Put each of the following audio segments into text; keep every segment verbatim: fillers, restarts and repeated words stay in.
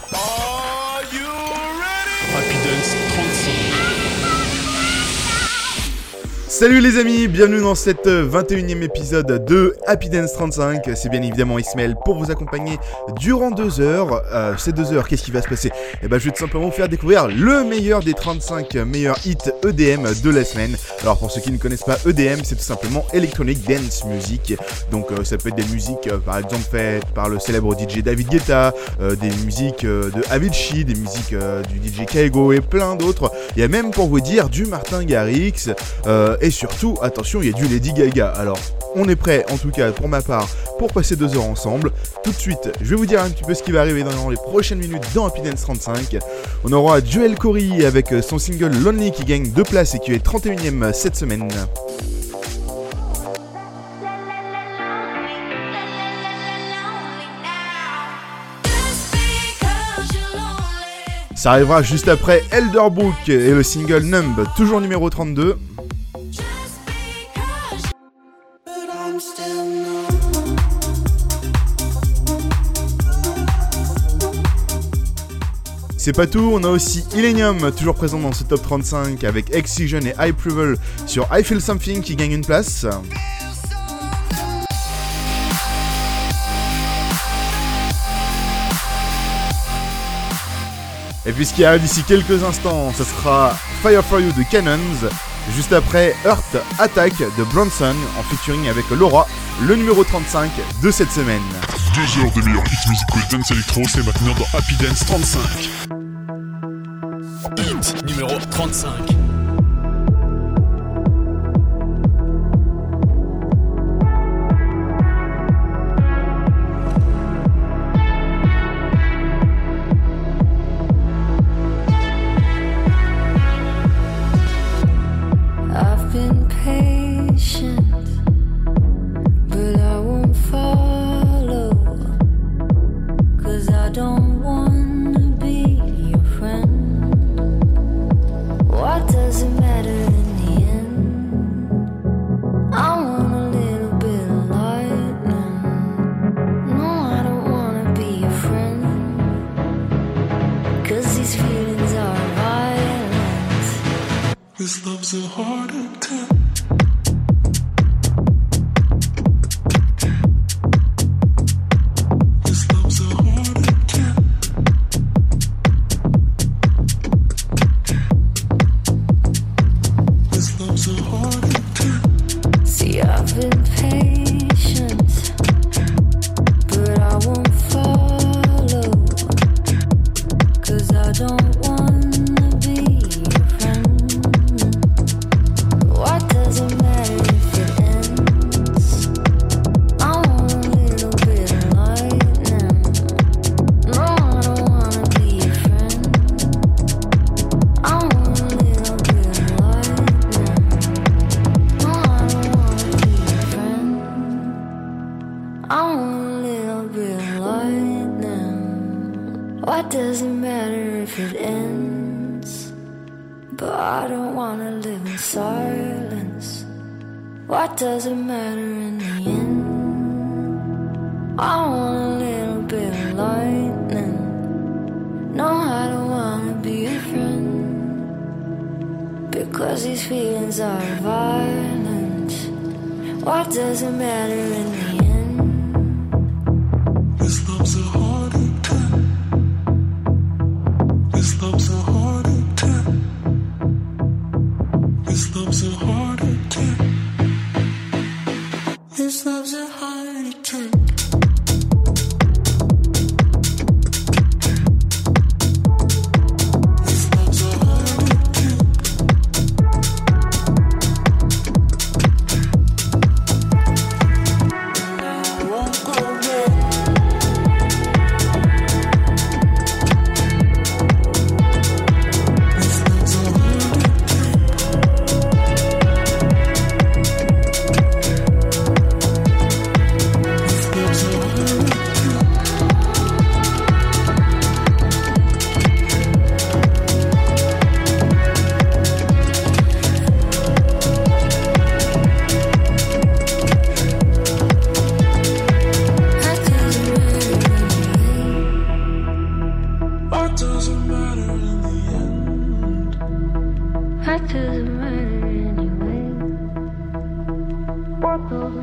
Are you ready? Happy Dance trente-cinq. Salut les amis, bienvenue dans cet vingt et unième épisode de Happy Dance trente-cinq. C'est bien évidemment Ismaël pour vous accompagner durant deux heures. Euh, ces deux heures, qu'est-ce qui va se passer? Eh ben, je vais tout simplement vous faire découvrir le meilleur des trente-cinq meilleurs hits E D M de la semaine. Alors pour ceux qui ne connaissent pas E D M, c'est tout simplement Electronic Dance Music. Donc euh, ça peut être des musiques euh, par exemple faites par le célèbre D J David Guetta, euh, des musiques euh, de Avicii, des musiques euh, du D J Kaigo et plein d'autres. Il y a même pour vous dire du Martin Garrix. Euh, Et surtout, attention, il y a du Lady Gaga. Alors, on est prêt, en tout cas pour ma part, pour passer deux heures ensemble. Tout de suite, je vais vous dire un petit peu ce qui va arriver dans les prochaines minutes dans Happy Dance trente-cinq. On aura Joel Corey avec son single Lonely qui gagne deux places et qui est trente et unième cette semaine. Ça arrivera juste après Elderbrook et le single Numb, toujours numéro trente-deux. C'est pas tout, on a aussi Illenium, toujours présent dans ce top trente-cinq avec Excision et High Preval sur I Feel Something qui gagne une place. Et puis ce qui arrive d'ici quelques instants, ce sera Fire For You de Cannons, juste après Earth Attack de Bronson en featuring avec Laura, le numéro trente-cinq de cette semaine. Deux heures de meilleurs hits musicaux dance électro, c'est maintenant dans Happy Dance trente-cinq. Hit numéro trente-cinq.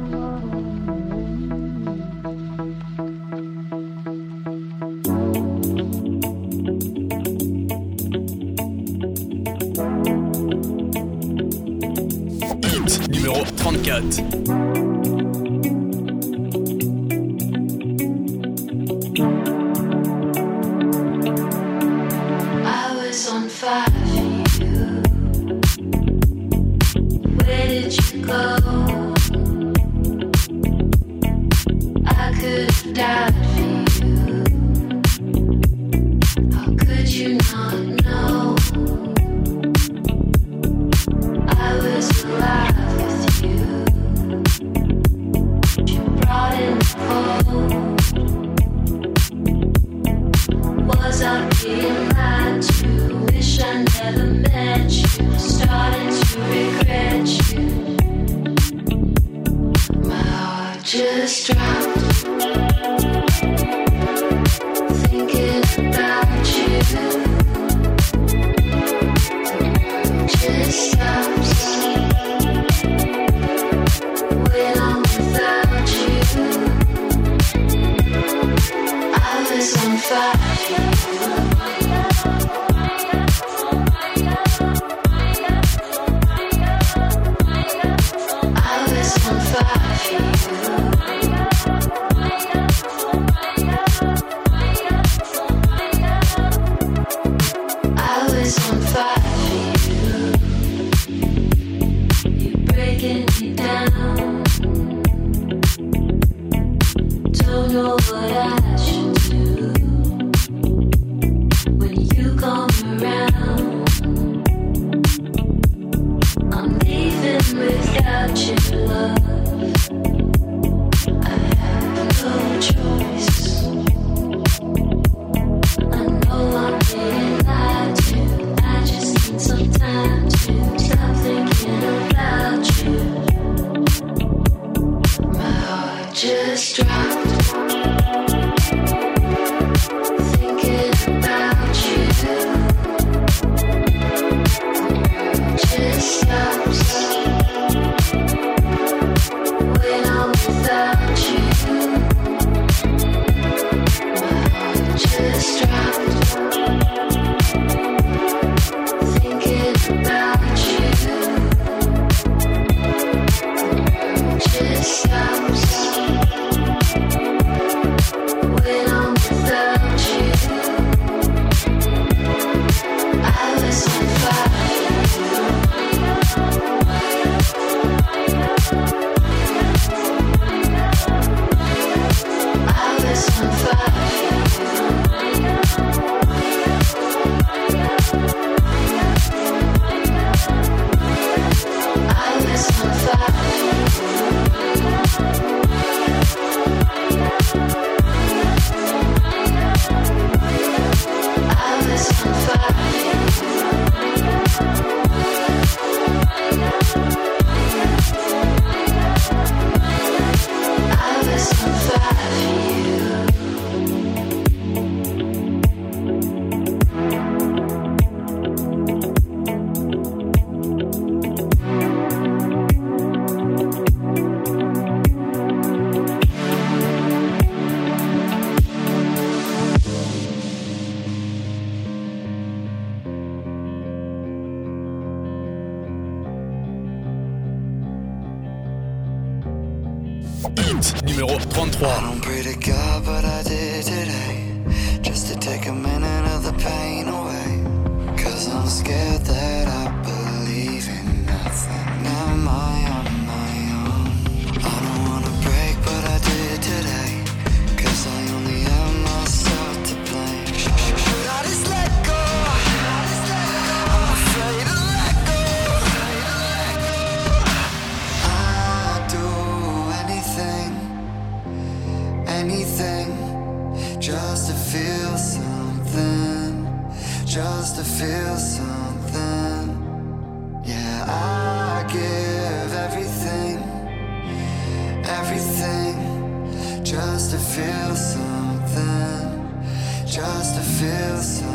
Numéro trente-quatre. Hit numéro trente-trois. I don't pray to God, but I did today, just to take a minute of the pain away. Cause I'm scared that I believe in nothing. Am I on my own? I don't wanna break, but I did today, cause I only have myself to blame. Should I just let go? I'm afraid to let go. I'd do anything, anything, just to feel something, just to feel something. Yeah, I give everything, everything, just to feel something, just to feel something.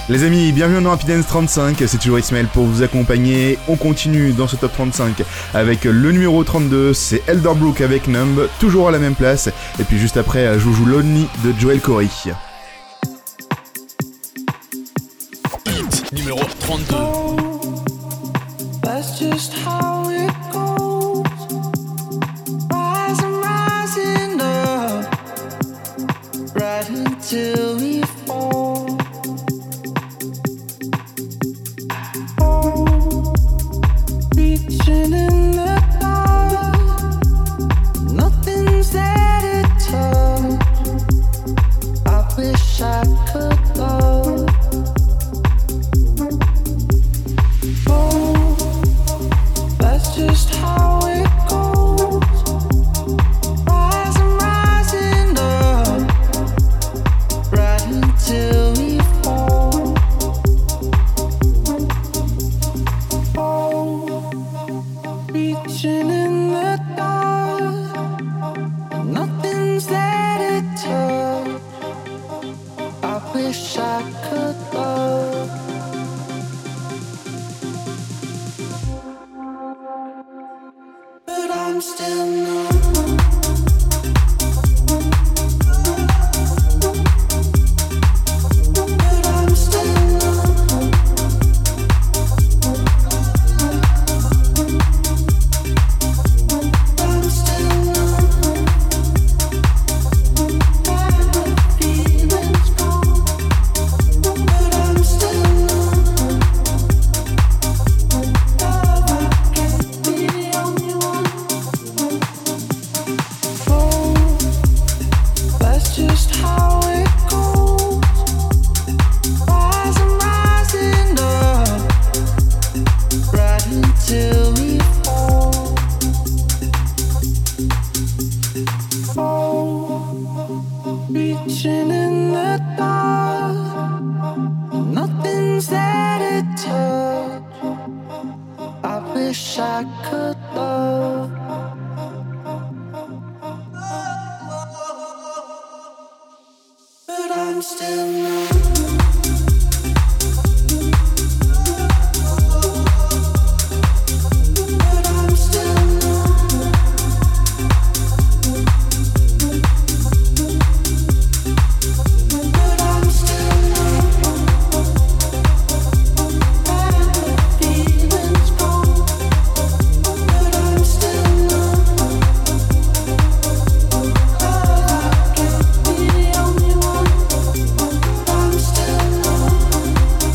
Les amis, bienvenue dans Happy Dance trente-cinq, c'est toujours Ismaël pour vous accompagner. On continue dans ce top trente-cinq avec le numéro trente-deux, c'est Elderbrook avec Numb, toujours à la même place. Et puis juste après, je vous joue Lonely de Joel Corey. Hit numéro trente-deux. That's just how it goes. Rising, rising up, right until we fall. Oh, reaching in the dark, nothing's there to touch. I wish I could love. Just how it goes, rising, rising up, right until we fall. Oh, reaching in the dark, nothing's there to touch. I wish I could love. I'm still numb. But I'm still numb. I'm still numb. Got the feelings gone. But I'm still numb. Love, I can't be the only one. That's just how it goes. Rising, rising up, right until we fall. Oh, reaching in the dark, nothing's there to touch. I wish I could love. But I'm still numb. But I'm still numb. But I'm still numb. And the feeling's gone. But I'm still numb. I can't be the only one. I'm still numb.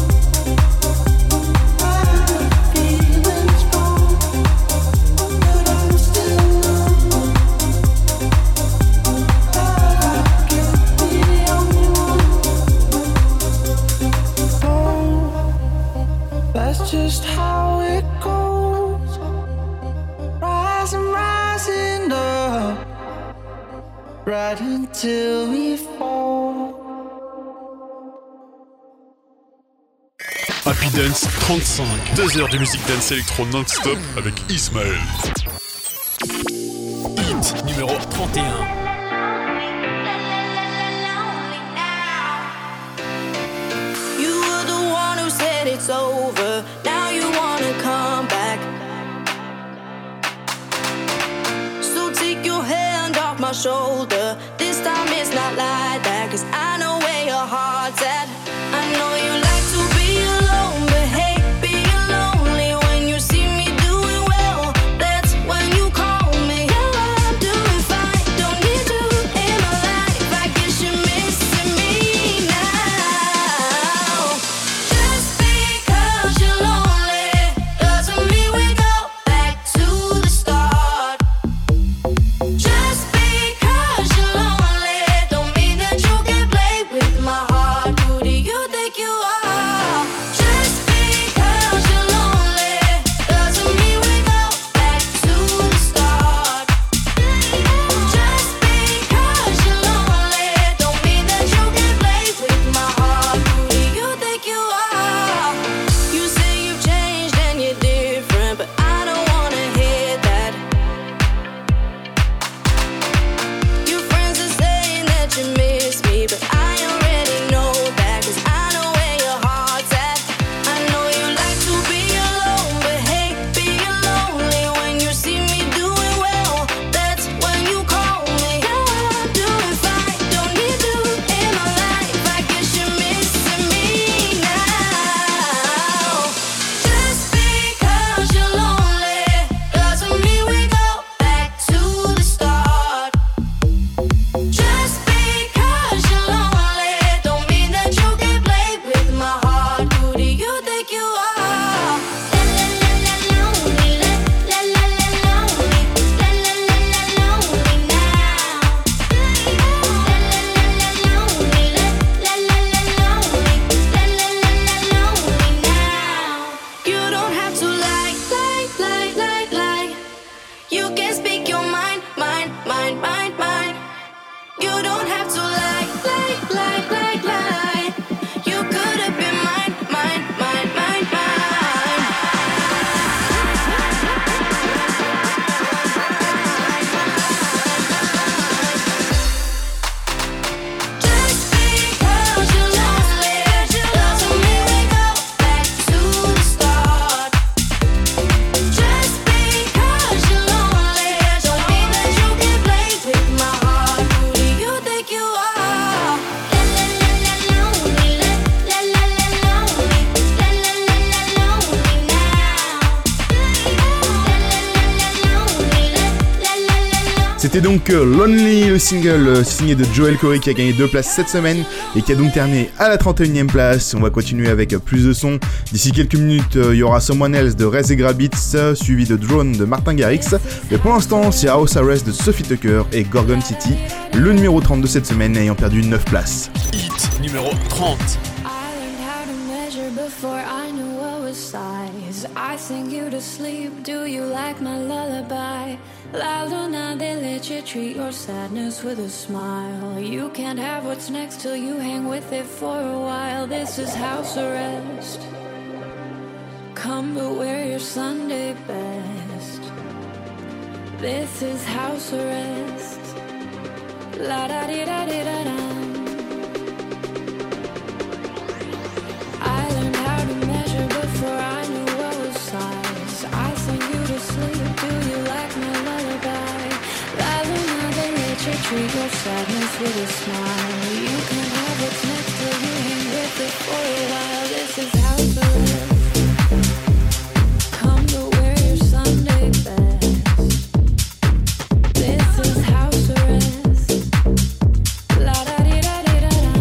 And the feeling's gone. But I'm still numb. I can't be the only one. Oh, that's just how it goes. Rising, rising up, right until we fall. Happy Dance trente-cinq, deux heures de musique dance électro non-stop avec Ismaël. Hit numéro trente et un. You were the one who said it's over. Now you wanna come back. So take your hand off my shoulder. This time it's not like that, 'cause I know where your heart's at. I know you like to be alone, but hey, being lonely when you see me doing well, that's when you call me. Oh, I'm doing fine, don't need you in my life. I guess you're missing me now. Just because you're lonely doesn't mean we go back to the start. Just because you're lonely don't mean that you can play with my heart. Who do you think you are? C'était donc euh, Lonely, le single euh, signé de Joel Corey qui a gagné deux places cette semaine et qui a donc terminé à la trente et unième place. On va continuer avec euh, plus de sons. D'ici quelques minutes, euh, il y aura Someone Else de Rez et Grabitz, euh, suivi de Drone de Martin Garrix. Mais pour l'instant, c'est House Arrest de Sophie Tucker et Gorgon City, le numéro trente de cette semaine ayant perdu neuf places. Hit numéro trente. Before I knew what was size, I sing you to sleep. Do you like my lullaby? La Luna, they let you treat your sadness with a smile. You can't have what's next till you hang with it for a while. This is house arrest. Come but wear your Sunday best. This is house arrest. La da di da di da da. Before I knew what was size, I sing you to sleep. Do you like my lullaby? La Luna, they let you treat your sadness with a smile. You can have what's next till you hang with it for a while. This is house arrest. Come to wear your Sunday best. This is house arrest. La da di da di da da.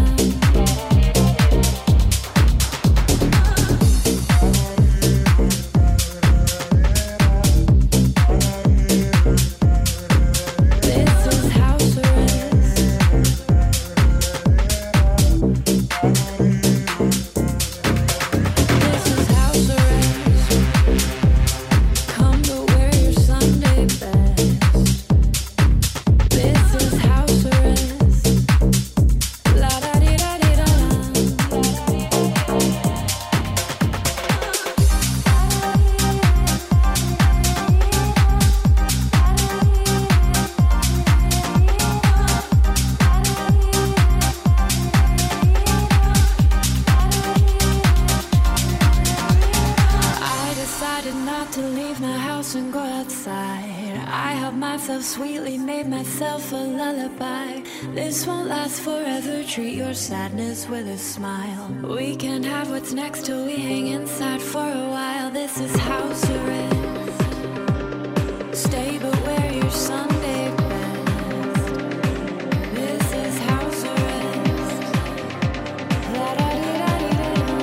Sadness with a smile. We can't have what's next till we hang inside for a while. This is house arrest. Stay but wear your Sunday best. This is house arrest. La da di da di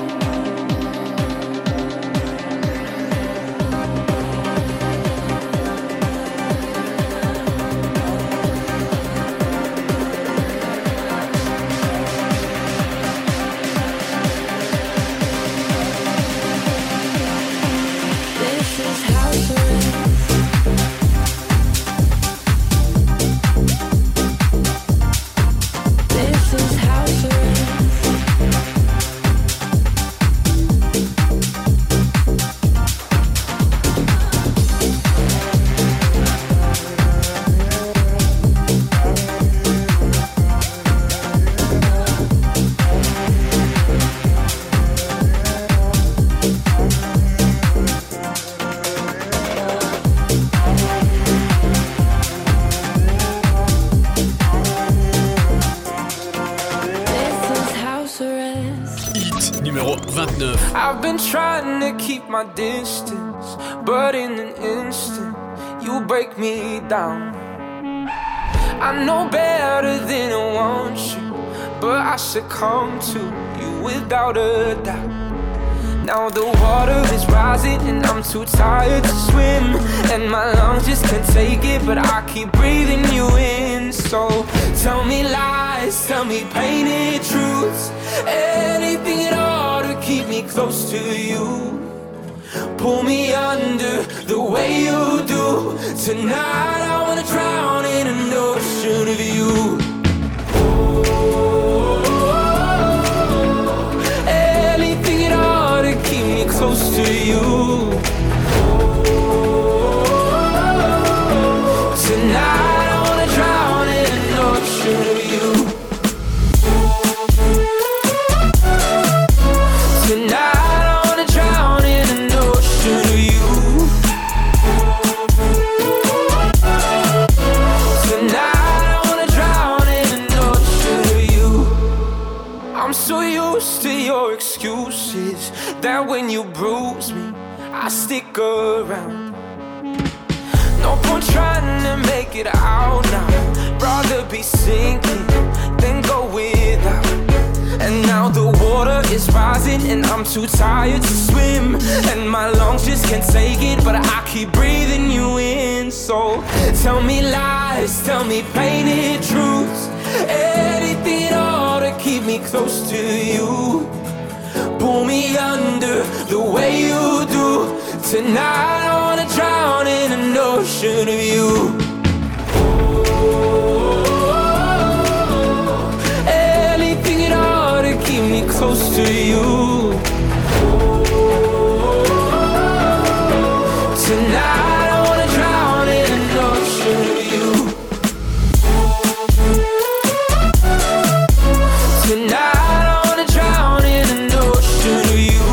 I've been trying to keep my distance, but in an instant, you break me down. I know better than I want you, but I succumb to you without a doubt. Now the water is rising and I'm too tired to swim, and my lungs just can't take it, but I keep breathing you in. So tell me lies, tell me painted truths, anything at all to keep me close to you. Pull me under the way you do. Tonight I wanna drown in an ocean of you. Anything at all to keep me close to you. Tonight I wanna drown in an ocean of you. Tonight I wanna drown in an ocean of you. Tonight I wanna drown in an ocean of you. I'm so used to your excuses that when you bruise me, I stick around. No No point trying to make it out now. Rather be sinking than go without. And now the water is rising and I'm too tired to swim. And my lungs just can't take it, but I keep breathing you in. So tell me lies, tell me painted truths, anything at all to keep me close to you. Pull me under the way you do. Tonight I wanna drown in an ocean of you. Anything at all to keep me close to you. Tonight I wanna drown in an ocean of you. Tonight I wanna drown in an ocean of you.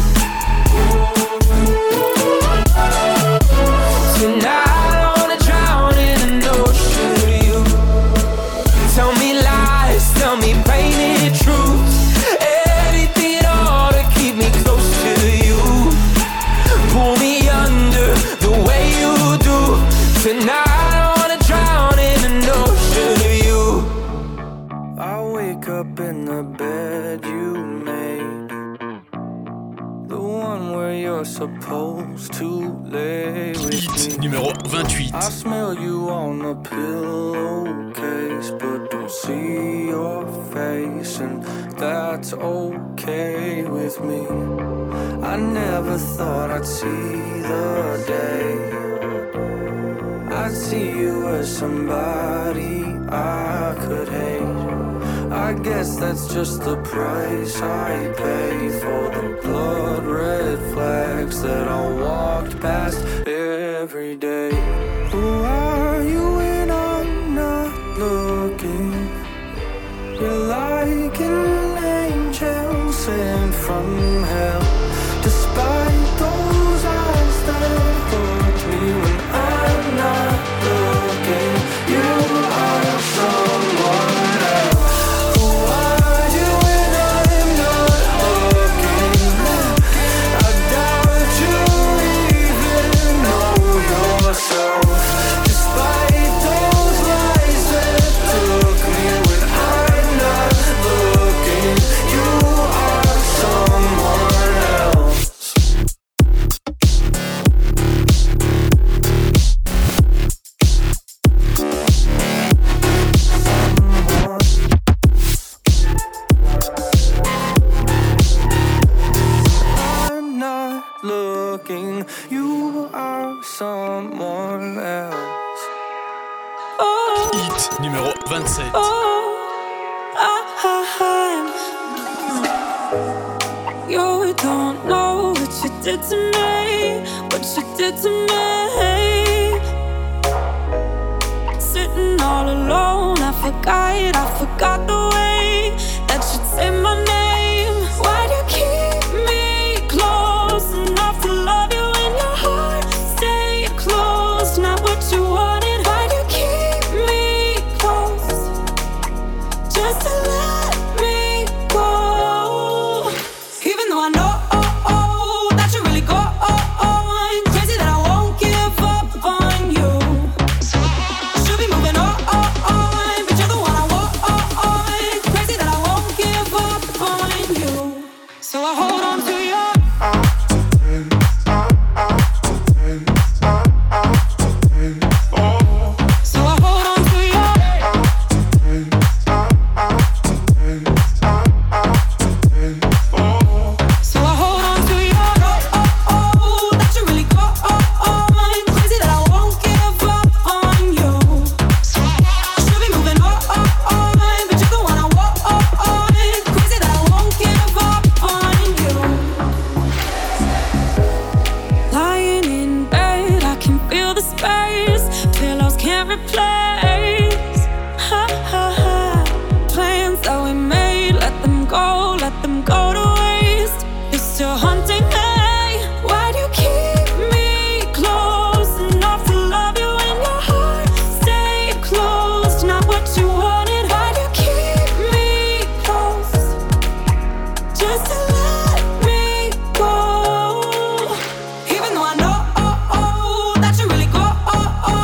Tonight I wanna drown in an ocean of you. Tell me lies, tell me painted truths, anything at all to keep me close to you. Pull me under the way you do. Tonight I wanna drown in an ocean of you. I wake up in the bed you made, the one where you're supposed to lay with Hit me. numéro vingt-huit. I smell you on the pillowcase, but don't see your face, and that's okay with me. I never thought I'd see the day I'd see you as somebody I could hate. I guess that's just the price I pay for the blood red flags that I walked past every day. Who are you when I'm not looking? You're like an angel sent from hell. Despite those eyes that hurt me when I'm not looking, you are someone else. Who are you when I'm not looking? I doubt you even know yourself. Despite those lies that took me when I'm not looking, you are someone else. I'm not looking, you are someone else. Hit numéro vingt-sept. You don't know what you did to me, what you did to me. Sitting all alone, I forgot, I forgot the way that you'd say my name. Why'd you keep me close enough to love you when your heart stayed closed? Not what you wanted. Why'd you keep me close just to let me go? Even though I know that you really go on, crazy that I won't give up on you. Should be moving on, but you're the one I want. Crazy that I won't give up on you. So I hold on to you. So I hold on to you. So I hold on to you. That you really go on, crazy that I won't give up on you. Should be moving on, but you're the one I want. Crazy that I won't give up on you. Lying in bed, I can feel the space. Pillows can't replace. Ha ha ha. Plans that we made, let them go, let them go to waste. You're still haunting me. Why'd you keep me close enough to love you when your heart stayed closed? Not what you wanted. Why'd you keep me close just to let me go? Even though I know that you really go on,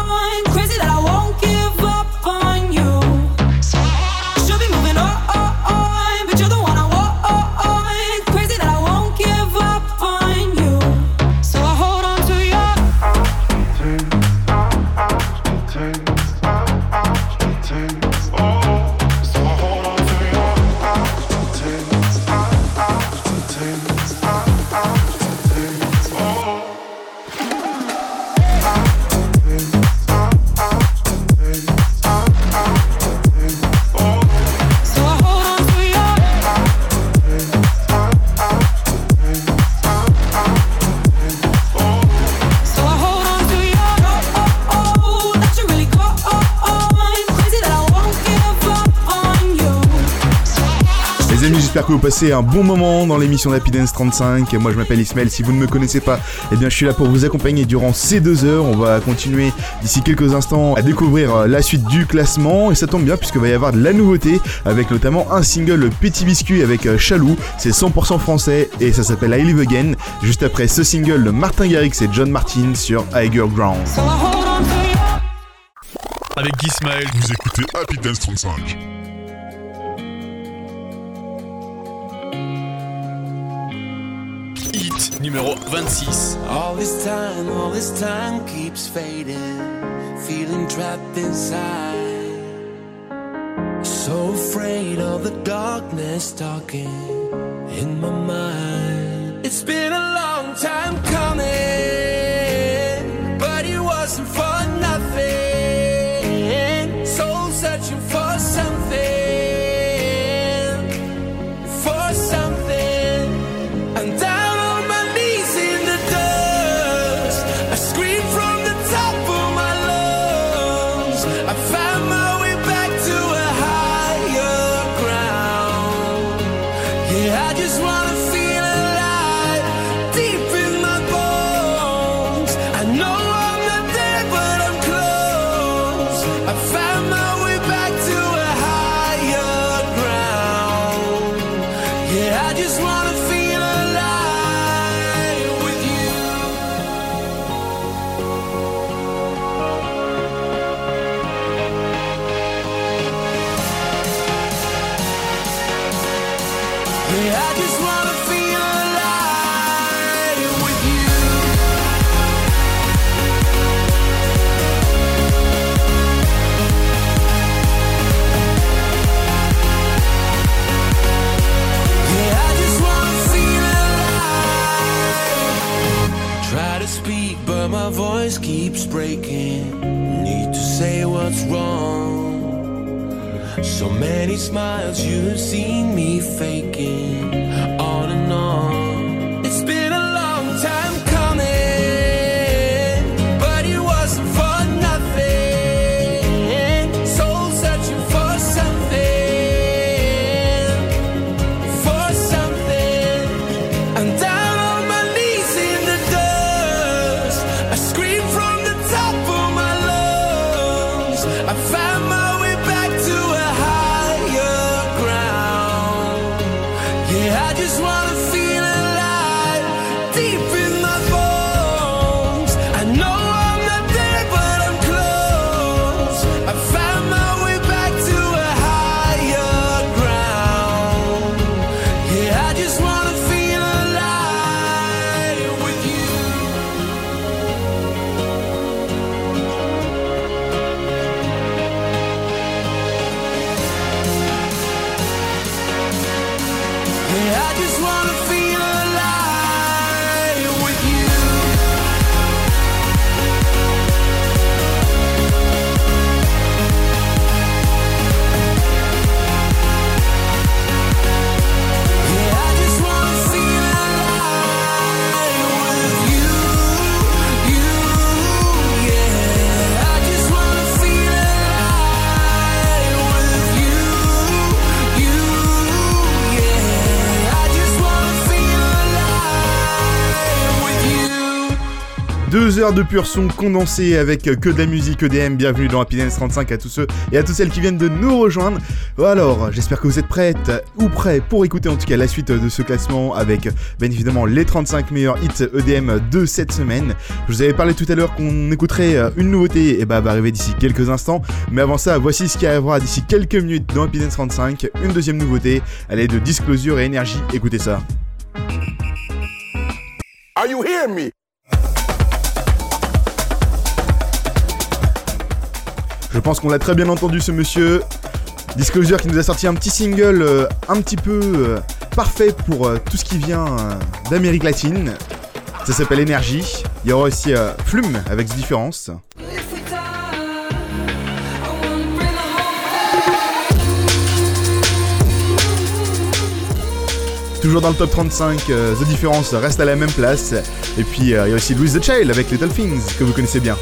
j'espère que vous passez un bon moment dans l'émission d'Happy Dance trente-cinq. Moi je m'appelle Ismaël, si vous ne me connaissez pas, eh bien je suis là pour vous accompagner durant ces deux heures. On va continuer d'ici quelques instants à découvrir la suite du classement, et ça tombe bien puisqu'il va y avoir de la nouveauté avec notamment un single Petit Biscuit avec Chalou, c'est cent pour cent français et ça s'appelle I Live Again. Juste après ce single de Martin Garrix et John Martin sur Higher Ground. Avec Ismaël, vous écoutez Happy Dance trente-cinq. Hit numéro vingt-six. All this time, all this time keeps fading, feeling trapped inside, so afraid of the darkness talking in my mind. It's been a long time coming, but it wasn't for nothing. Soul searching for something, for something. And down on my knees in the dust, I scream from the top of my lungs. I found my way back to a higher ground. Yeah, I just wanna feel alive, deep in my bones. I know I'm not there, but I'm close. I found my way back to a higher ground. Yeah, I just wanna feel alive with you. Yeah, I just wanna feel alive with you. Yeah, I just wanna feel alive. Try to speak, but my voice keeps breaking. Need to say what's wrong. So many smiles you've seen me faking, on and on. It's been a long time coming, but it wasn't for nothing. Soul searching for something, for something. And down on my knees in the dust, I scream from the top of my lungs. I found my way back to a higher ground. Yeah, I just wanna feel alive, deep in my bones. I know I'm not there, but I'm close. I found my way back to a higher ground. Yeah, I just wanna feel alive with you. Yeah, I just wanna feel alive with you. Yeah, I just wanna feel alive with you, you, yeah. I just wanna feel alive with you, you, yeah. I just wanna feel alive with you. Deux heures de pur son condensé avec que de la musique E D M. Bienvenue dans Happy Dance trente-cinq à tous ceux et à toutes celles qui viennent de nous rejoindre. Alors, j'espère que vous êtes prêtes ou prêts pour écouter en tout cas la suite de ce classement avec bien évidemment les trente-cinq meilleurs hits E D M de cette semaine. Je vous avais parlé tout à l'heure qu'on écouterait une nouveauté et bah elle va arriver d'ici quelques instants. Mais avant ça, voici ce qui arrivera d'ici quelques minutes dans Happy Dance trente-cinq. Une deuxième nouveauté, elle est de Disclosure et Énergie. Écoutez ça. Are you hearing me? Je pense qu'on l'a très bien entendu ce monsieur. Disclosure qui nous a sorti un petit single euh, un petit peu euh, parfait pour euh, tout ce qui vient euh, d'Amérique latine. Ça s'appelle Énergie. Il y aura aussi euh, Flume avec The Difference. Toujours dans le top trente-cinq, euh, The Difference reste à la même place. Et puis euh, il y a aussi Louis the Child avec Little Things que vous connaissez bien.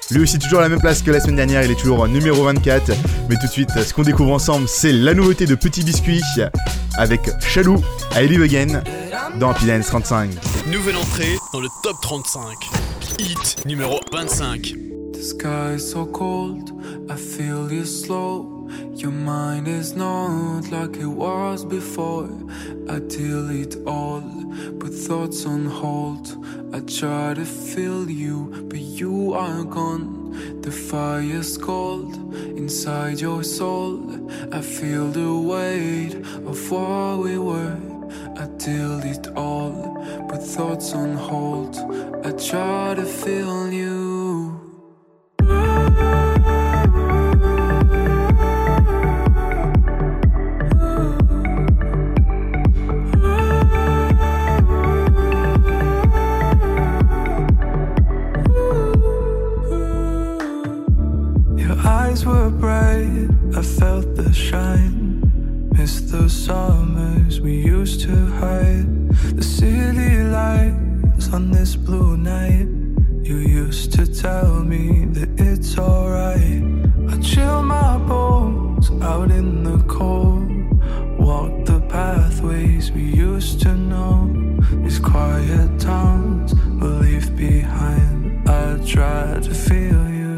Lui aussi toujours à la même place que la semaine dernière, il est toujours numéro vingt-quatre. Mais tout de suite, ce qu'on découvre ensemble, c'est la nouveauté de Petit Biscuit avec Chalou, I Live Again dans Happy Dance trente-cinq. Nouvelle entrée dans le top trente-cinq. Hit numéro vingt-cinq. The sky is so cold, I feel you slow. Your mind is not like it was before. I delete all, put thoughts on hold. I try to feel you, but you are gone. The fire's cold inside your soul. I feel the weight of what we were. I delete all, put thoughts on hold. I try to feel you. Eyes were bright, I felt the shine. Missed the summers we used to hide. The city lights on this blue night. You used to tell me that it's alright. I chill my bones out in the cold. Walk the pathways we used to know. These quiet towns we'll leave behind. I try to feel you.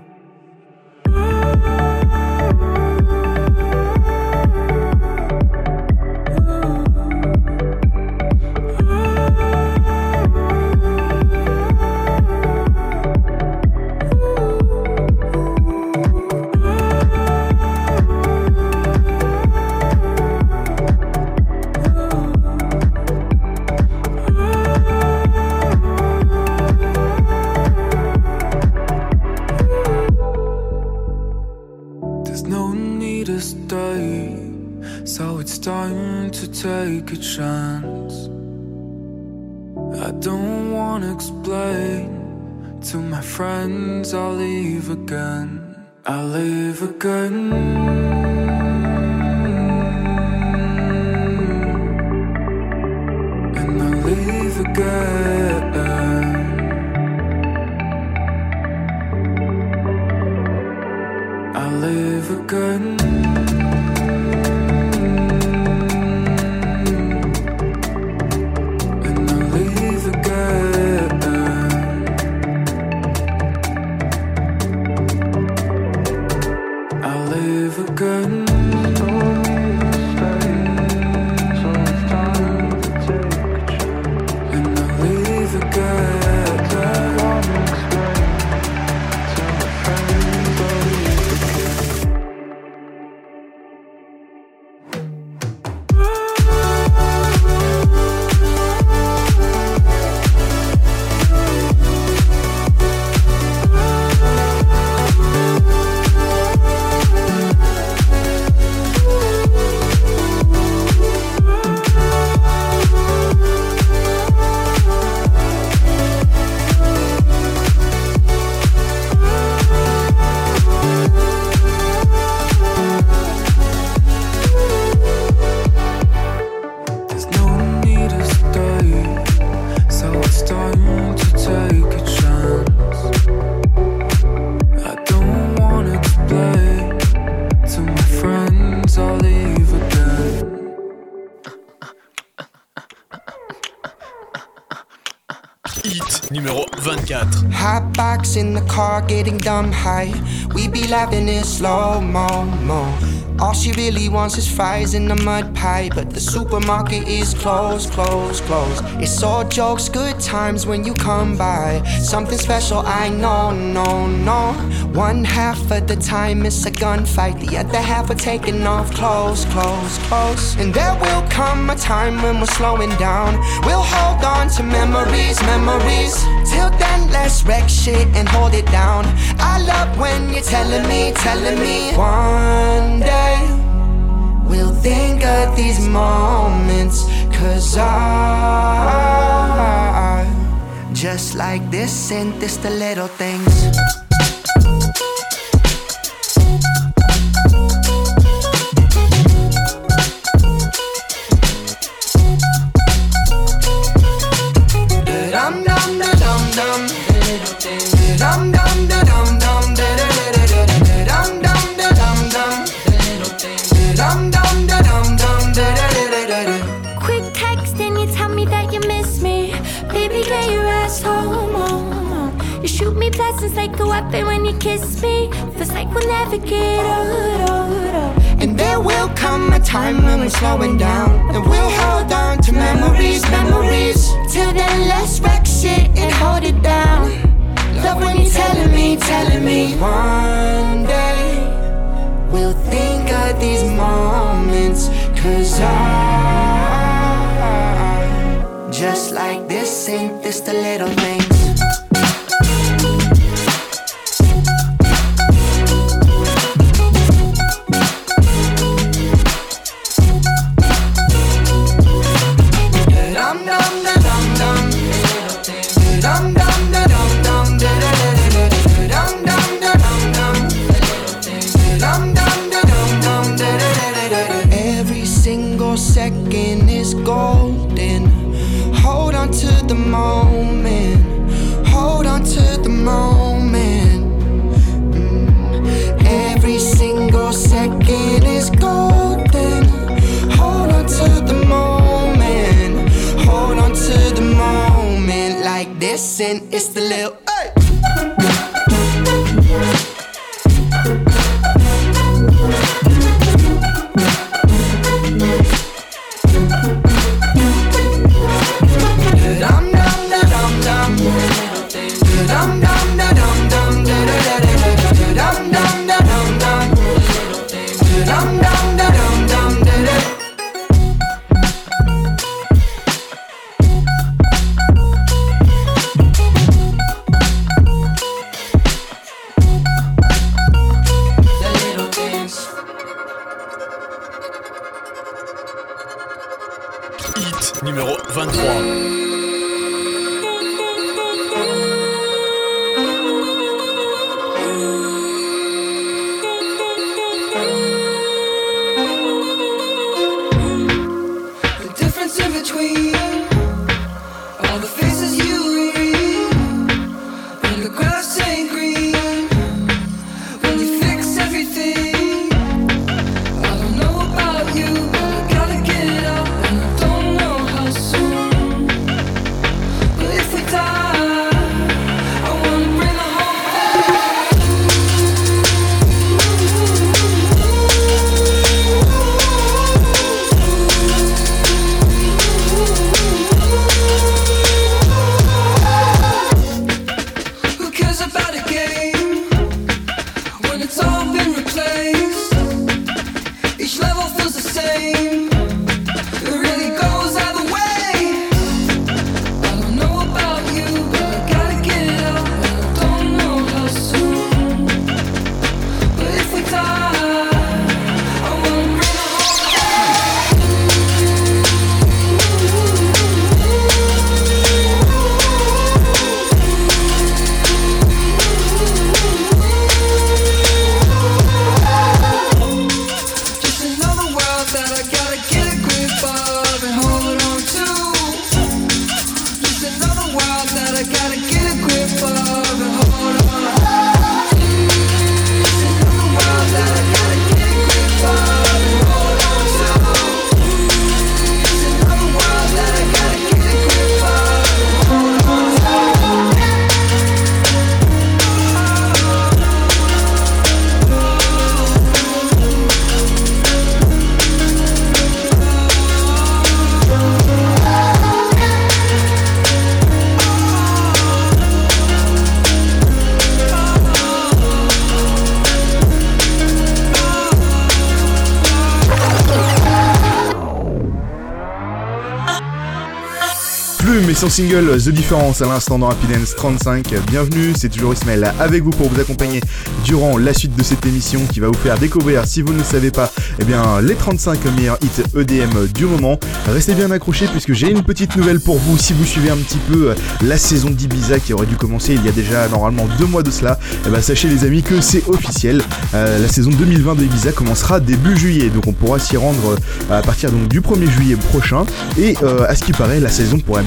Take a chance. I don't wanna explain to my friends. I'll leave again. I'll leave again. And I'll leave again. I'll leave again. numéro vingt-quatre. Hot box in the car, getting dumb high. We be laughing in slow-mo, mo. All she really wants is fries in the mud pie. But the supermarket is closed, closed, closed. It's all jokes, good times when you come by. Something special, I know, no, no. One half of the time it's a gunfight. The other half we're taking off clothes, clothes, clothes. And there will come a time when we're slowing down. We'll hold on to memories, memories. Till then, let's wreck shit and hold it down. I love when you're telling me, telling me one day we'll think of these moments. Cause I just like this and this the little things. Dum dum dum dum, little things. Dum dum dum dum. you kiss me, feels like we'll never get old, old, old. And there will come a time when we're slowing down, and we'll hold on to memories, memories. Till then, let's wreck shit and hold it down. Love when you're telling me, telling me one day we'll think of these moments. Cause I just like this, ain't this the little things? Second is golden. Hold on to the moment. Hold on to the moment. Mm. Every single second is golden. Hold on to the moment. Hold on to the moment. Like this, and it's the little. Hey! Hit numéro vingt-trois. Plume et son single The Difference à l'instant dans Happy Dance trente-cinq. Bienvenue, c'est toujours Ismaël avec vous pour vous accompagner durant la suite de cette émission qui va vous faire découvrir, si vous ne le savez pas, eh bien, les trente-cinq meilleurs hits E D M du moment. Restez bien accrochés puisque j'ai une petite nouvelle pour vous. Si vous suivez un petit peu la saison d'Ibiza qui aurait dû commencer il y a déjà normalement deux mois de cela, eh ben, sachez les amis que c'est officiel. Euh, la saison deux mille vingt de Ibiza commencera début juillet, donc on pourra s'y rendre à partir donc du premier juillet prochain. Et euh, à ce qui paraît, la saison pourrait même se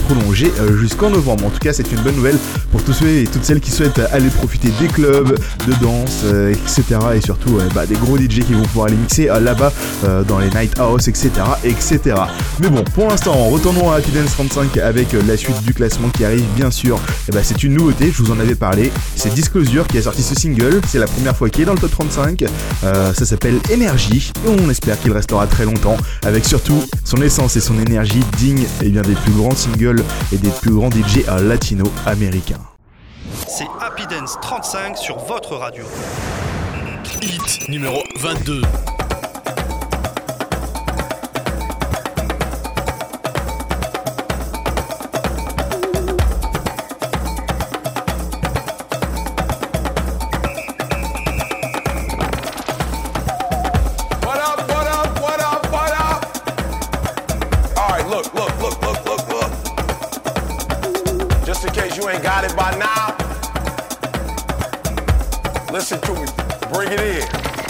prolongé euh, jusqu'en novembre. En tout cas, c'est une bonne nouvelle pour tous ceux et toutes celles qui souhaitent aller profiter des clubs, de danse, euh, et cetera. Et surtout euh, bah, des gros D J qui vont pouvoir aller mixer euh, là-bas euh, dans les night house, et cetera, et cetera. Mais bon, pour l'instant, retournons à Happy Dance trente-cinq avec euh, la suite du classement qui arrive, bien sûr. Et bah, c'est une nouveauté, je vous en avais parlé. C'est Disclosure qui a sorti ce single. C'est la première fois qu'il est dans le top trente-cinq. Euh, ça s'appelle Énergie et on espère qu'il restera très longtemps, avec surtout son essence et son énergie digne et bien, des plus grands singles et des plus grands D J latino-américains. C'est Happy Dance trente-cinq sur votre radio. Hit numéro vingt-deux. Listen to me, bring it in.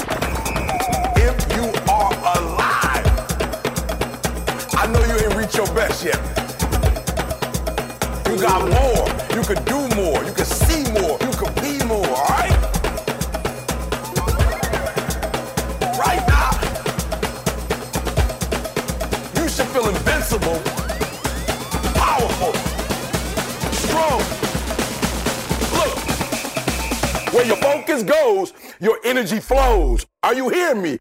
If you are alive, I know you ain't reached your best yet. You got more, you could do more, you could see more, you could be more, all right? Right now, you should feel invincible, powerful, strong. Where your focus goes, your energy flows. Are you hearing me?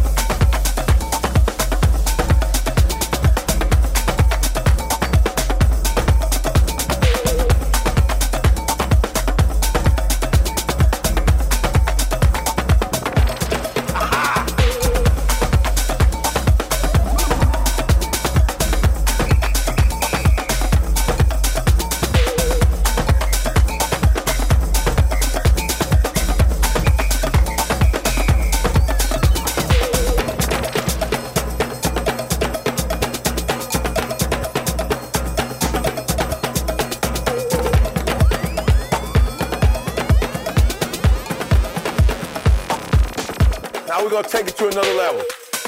Now we're gonna take it to another level.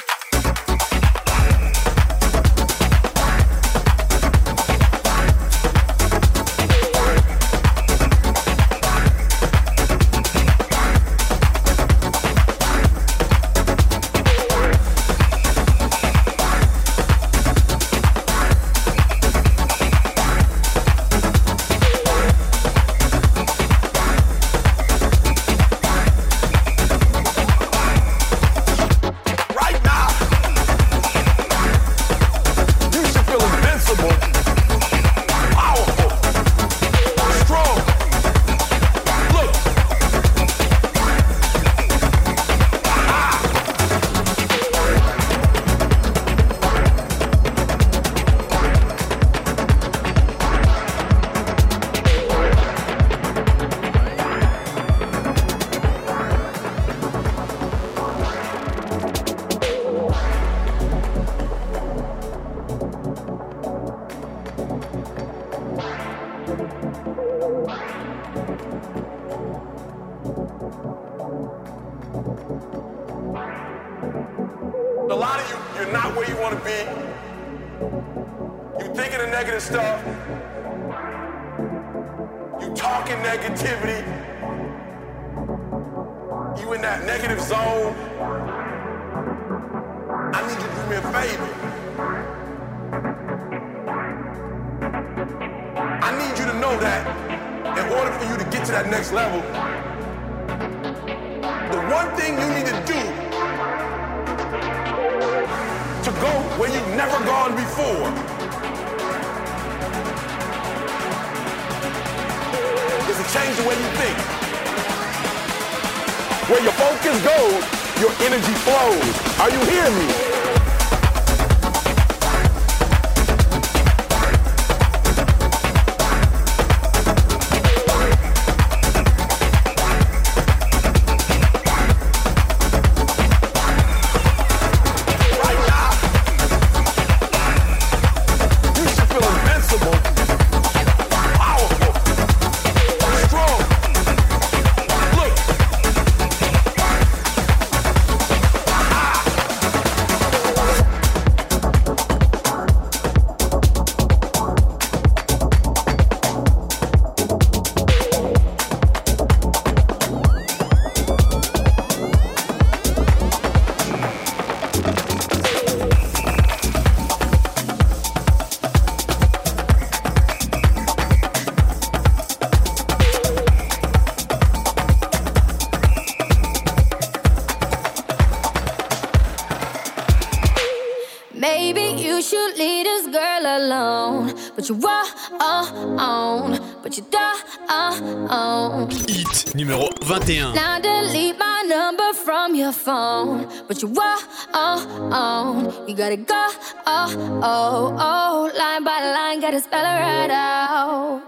A lot of you, you're not where you want to be. You thinking of negative stuff. You talking negativity. You in that negative zone. I need you to do me a favor. I need you to know that in order for you to get to that next level, the one thing you need to do to go where you've never gone before is to change the way you think. Where your focus goes, your energy flows. Are you hearing me? you should leave this girl alone, but you walk on, but you don't. Hit numéro vingt et un. Now delete my number from your phone, but you walk on. You gotta go, oh, oh, oh, line by line, gotta spell it right out.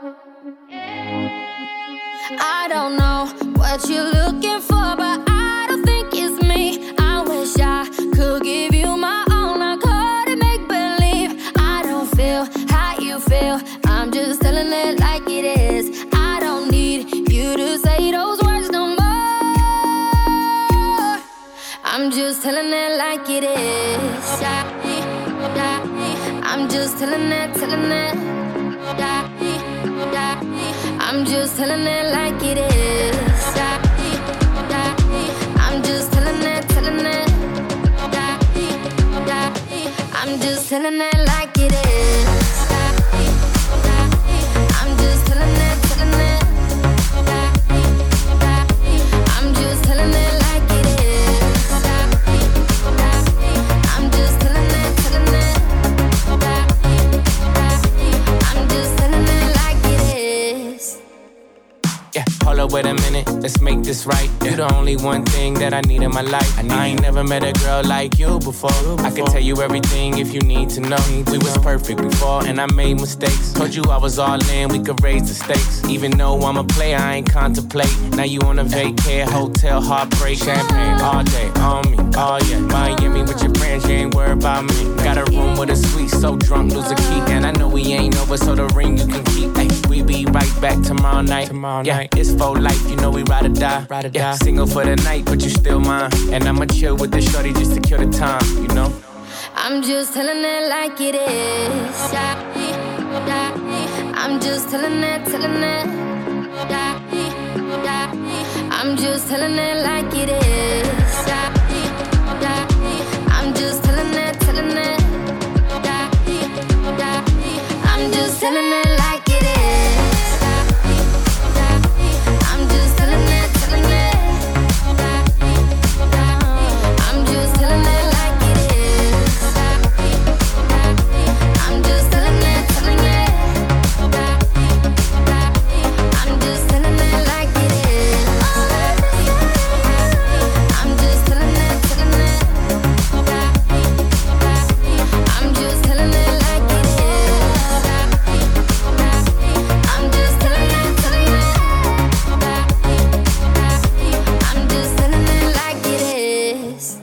I don't know what you're looking for, but I don't think it's me. I wish I could give you my all, I couldn't make believe. I don't feel how you feel, I'm just telling it like it is. I don't need you to say those words no more, I'm just telling it like it is. I'm just telling it, telling it. I'm just telling it like it is. I'm just telling it, telling it. I'm just telling it like it is. I'm just telling it, telling it. I'm just telling it like it is. I'm just telling it, telling it. I'm just telling it like it is. Yeah, hold up, wait a minute, let's make this right. Yeah. You the only one thing that I need in my life. I, I ain't never met a girl like you before. you before. I can tell you everything if you need to know. Need to we know. Was perfect before and I made mistakes. Told you I was all in, we could raise the stakes. Even though I'm a player, I ain't contemplate. Now you on a vacay, hotel, heartbreak. Champagne all day, on me, oh yeah. Miami with your friends, you ain't worried about me. Got a room with a suite, so drunk, lose a key. And I know we ain't over, so the ring you can keep. Ay, we be right back tomorrow night. Tomorrow yeah. night. It's for life, you know we ride or die. Ride or yeah. die. Single for the night, but you still mine. And I'ma chill with the shorty just to kill the time, you know. I'm just telling it like it is. I'm just telling it, telling it. I'm just telling it like it is. I'm just telling it, telling it. I'm just telling it like it is. I'm just telling it, telling it. I'm just telling it like it is. I'm just telling it, telling it. I'm just telling it like it is. I'm just telling it, telling it. I'm just telling it like it is. I'm just telling it, telling it. I'm just telling it like it is.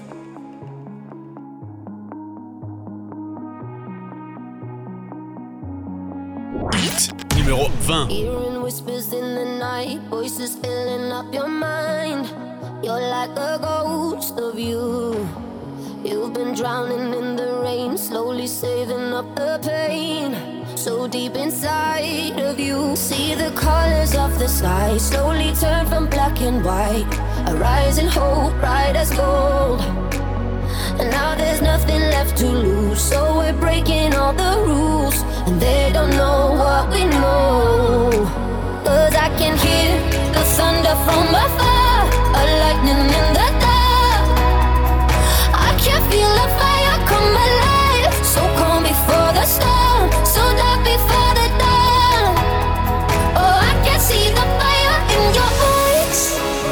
Hit numéro vingt. Hearing whispers in the night, voices filling up your mind. You're like a ghost of you. You've been drowning in the rain, slowly saving up the pain. So deep inside of you, see the colors of the sky slowly turn from black and white. A rising hope, bright as gold. And now there's nothing left to lose, so we're breaking all the rules. And they don't know what we know. Cause I can hear the thunder from afar, a lightning in the dark. I can feel the fire come alive, so calm before the storm, so dark before the dawn. Oh, I can see the fire in your eyes,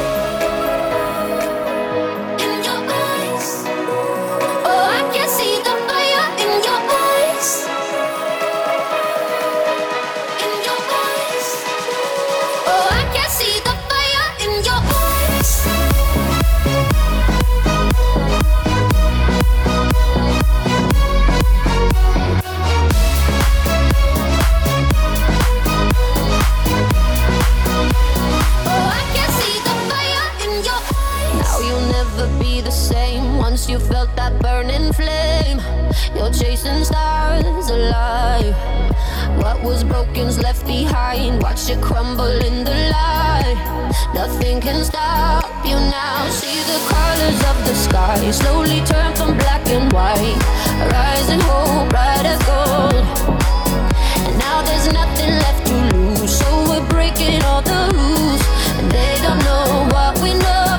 in your eyes. Oh, I can see the fire in your eyes, in your eyes. Oh, I can see the fire in your eyes. Oh, I can see the fire in your eyes. Now you'll never be the same. Once you felt that burning flame, you're chasing stars alive. What was broken's left behind. Watch it crumble in the light. Nothing can stop you now. See the colors of the sky slowly turn from black and white. A rising hope, bright as gold. And now there's nothing left to lose, so we're breaking all the rules. And they don't know what we know.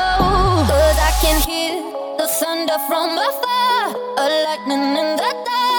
Cause I can hear the thunder from afar, a lightning in the dark.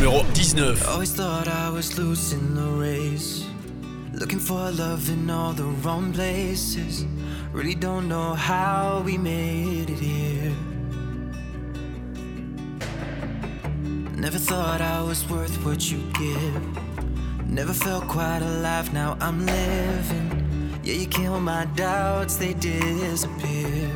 numéro dix-neuf. Always thought I was losing the race, looking for love in all the wrong places. Really don't know how we made it here. Never thought I was worth what you give. Never felt quite alive, now I'm living. Yeah, you kill my doubts, they disappear.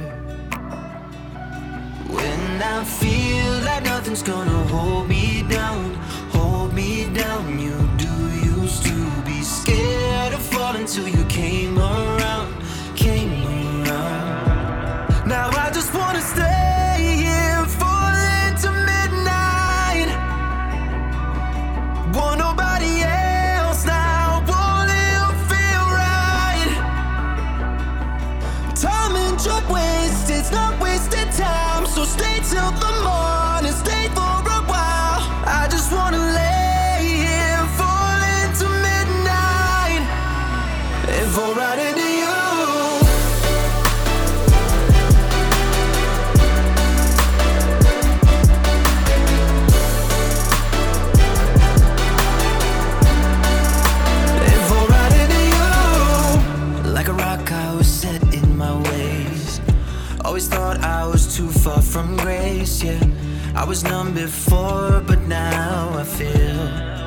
When I feel like nothing's gonna hold me down, hold me down. You do used to be scared of falling till you came around, came around. Now I just wanna stay here, falling to midnight. Want nobody else now, won't it feel right? Time and drug waste, it's not wasted time. So stay till the morning, stay for a while. I just wanna lay here, fall into midnight, and fall right into you. And fall right into you. Like a rock I was set in my ways. Always thought I was too far from grace, yeah. I was numb before, but now I feel.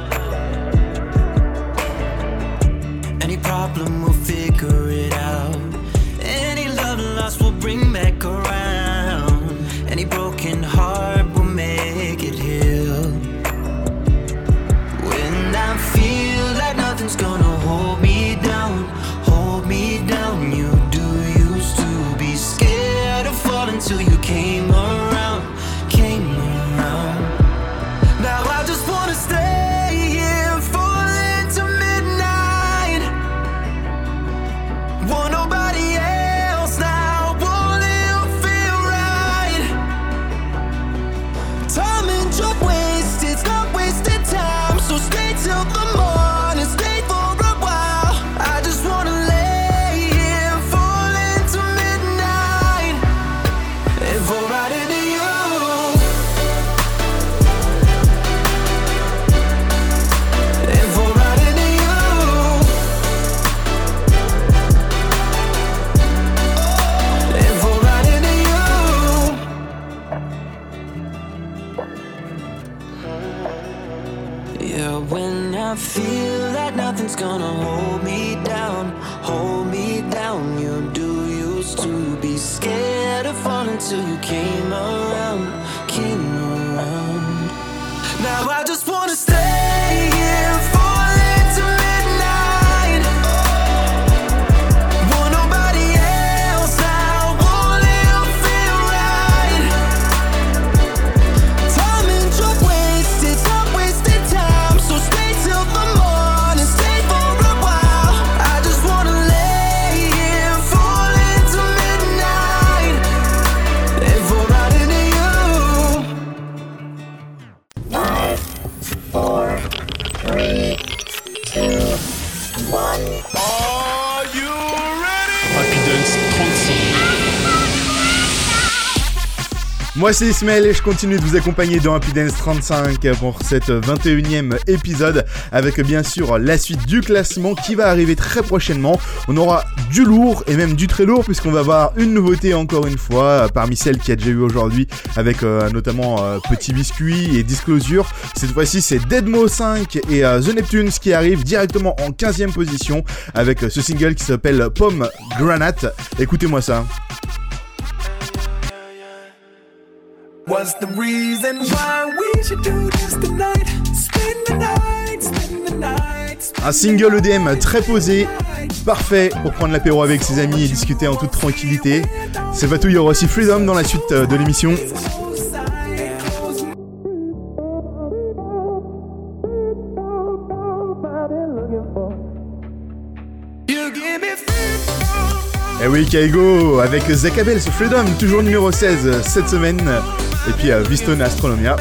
Any problem, we'll figure it out. Any love lost, we'll bring back around. Any broken heart, we'll make it heal. When I feel like nothing's gonna hold me down, hold me down. You do used to be scared of falling till you came around, came around. Now I just wanna stay here, falling to midnight. Want nobody else now, won't it feel right? Time and drug waste, it's not wasted time. So stay till the morning, stay for a while. I just wanna lay here, fall into midnight, and fall right into you. And fall right into you. And fall right into you. Yeah, when I feel like nothing's gonna hold me down, hold me down. You do used to be scared of falling till you came around, came around. Now I just wanna stay here, fall into midnight. Want nobody else now, won't it feel right? Time and drug waste, it's not wasted time. So stay till the morning, stay for a while. I just wanna lay here, fall into midnight, and fall right into you. Five, four, three, two, one. Are you ready? Happy Dance trente-cinq. Moi c'est Ismaël et je continue de vous accompagner dans Happy Dance trente-cinq pour cette vingt et unième épisode avec bien sûr la suite du classement qui va arriver très prochainement. On aura du lourd et même du très lourd puisqu'on va avoir une nouveauté encore une fois parmi celles qu'il y a déjà eu aujourd'hui avec euh, notamment euh, Petit Biscuit et Disclosure. Cette fois-ci c'est Deadmo cinq et euh, The Neptunes qui arrivent directement en quinzième position avec euh, ce single qui s'appelle Pomme Granate. Écoutez-moi ça. What's the reason why we should do this tonight? Spend the night, spend the night. Un single E D M très posé, parfait pour prendre l'apéro avec ses amis et discuter en toute tranquillité. C'est pas tout, il y aura aussi Freedom dans la suite de l'émission. Et oui, Kaigo avec Zakabel, ce Freedom, toujours numéro seize cette semaine. Et puis euh, Viston Astronomia.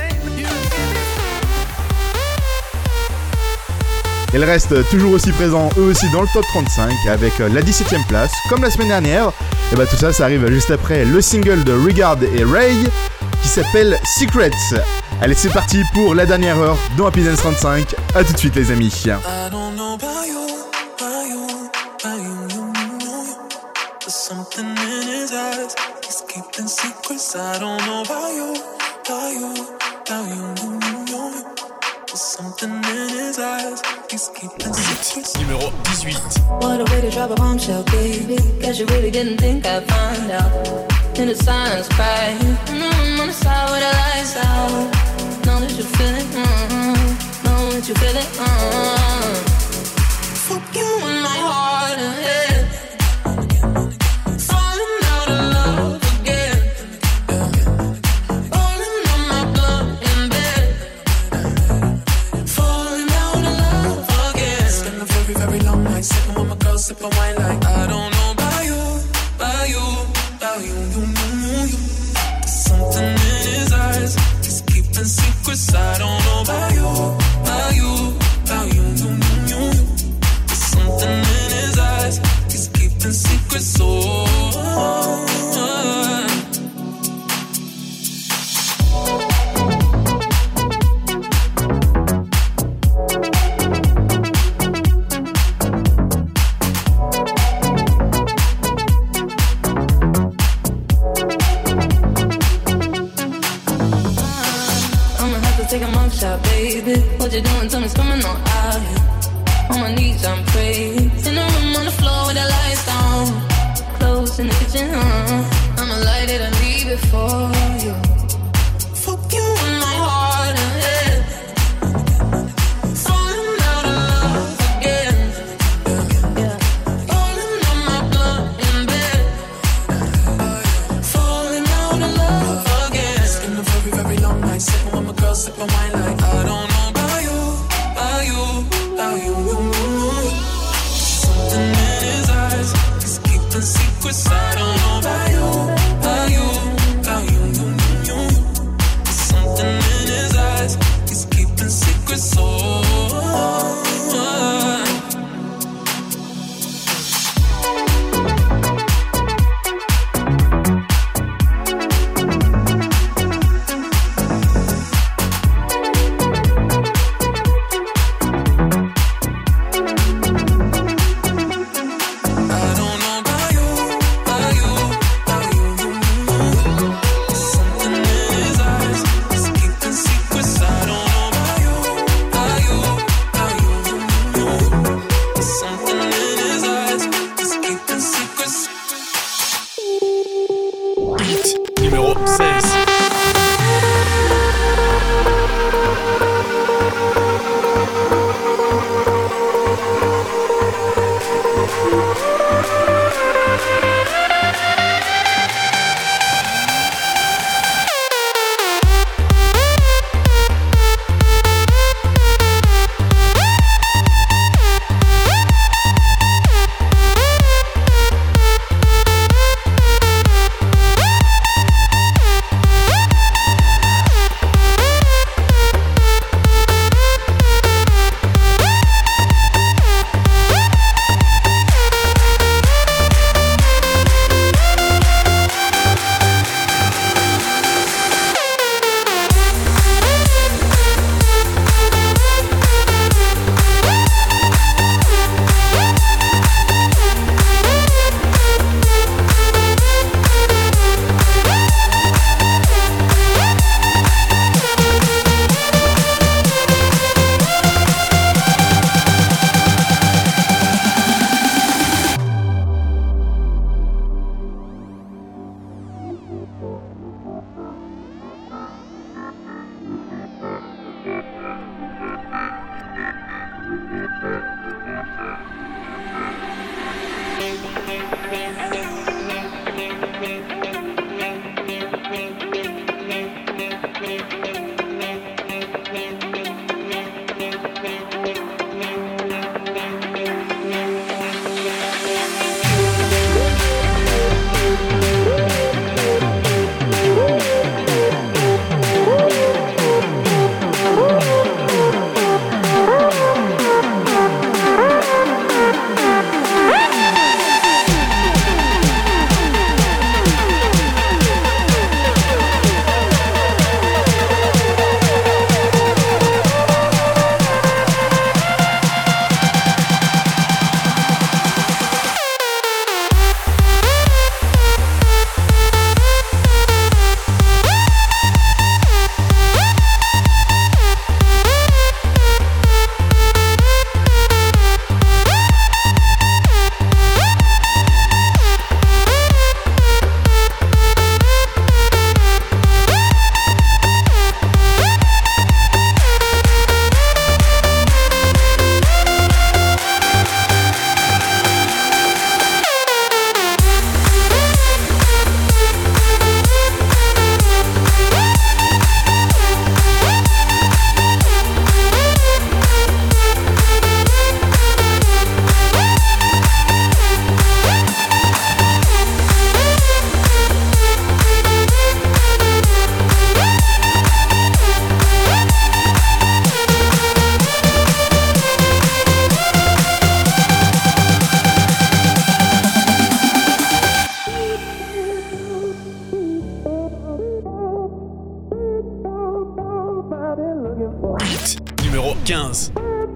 Ils restent toujours aussi présents, eux aussi, dans le top trente-cinq, avec euh, la dix-septième place, comme la semaine dernière. Et bah tout ça, ça arrive juste après le single de Regard et Ray, qui s'appelle Secrets. Allez, c'est parti pour la dernière heure dans Happy Dance trente-cinq. A tout de suite, les amis. I don't know about you, about you, about you, you, you. There's something in his eyes. He's keeping secrets. I don't know about you, about you, about you, you, you. There's something in his eyes. He's keeping secrets. Numéro dix-huit. What a way to drop a bombshell, baby. Guess you really didn't think I'd find out. In the silence, cry. Mm, on the side with the lights out. Know that you feel it, mm, know that you feel it, mm. Fuck you in my heart and head. Falling out of love again. Falling on my blood in bed. Falling out of love again. Spend a very, very long night sitting with my girl, sipping wine like I don't know about you, about you, about you, you, you, you, you. There's something in his eyes. He's keeping secrets. I don't know about you, about you, about you, you, you, you. There's something in his eyes. He's keeping secrets. Oh. Take a mug shot, baby. What you doing? Tell me it's coming on out here. On my knees, I'm praying. In the room on the floor with the lights down. Clothes in the kitchen, uh. I'ma light it and leave it for you. Fuck you in my heart and head. Falling out of love again. Yeah. Falling on my blood in bed. Falling out of love again. It's been a very, very long night sitting with my girl, sipping wine like I don't know about you, about you, about you, you, you, you. Something in his eyes, he's keeping secrets. I don't know about you, about you, about you, you, you, you. quinze.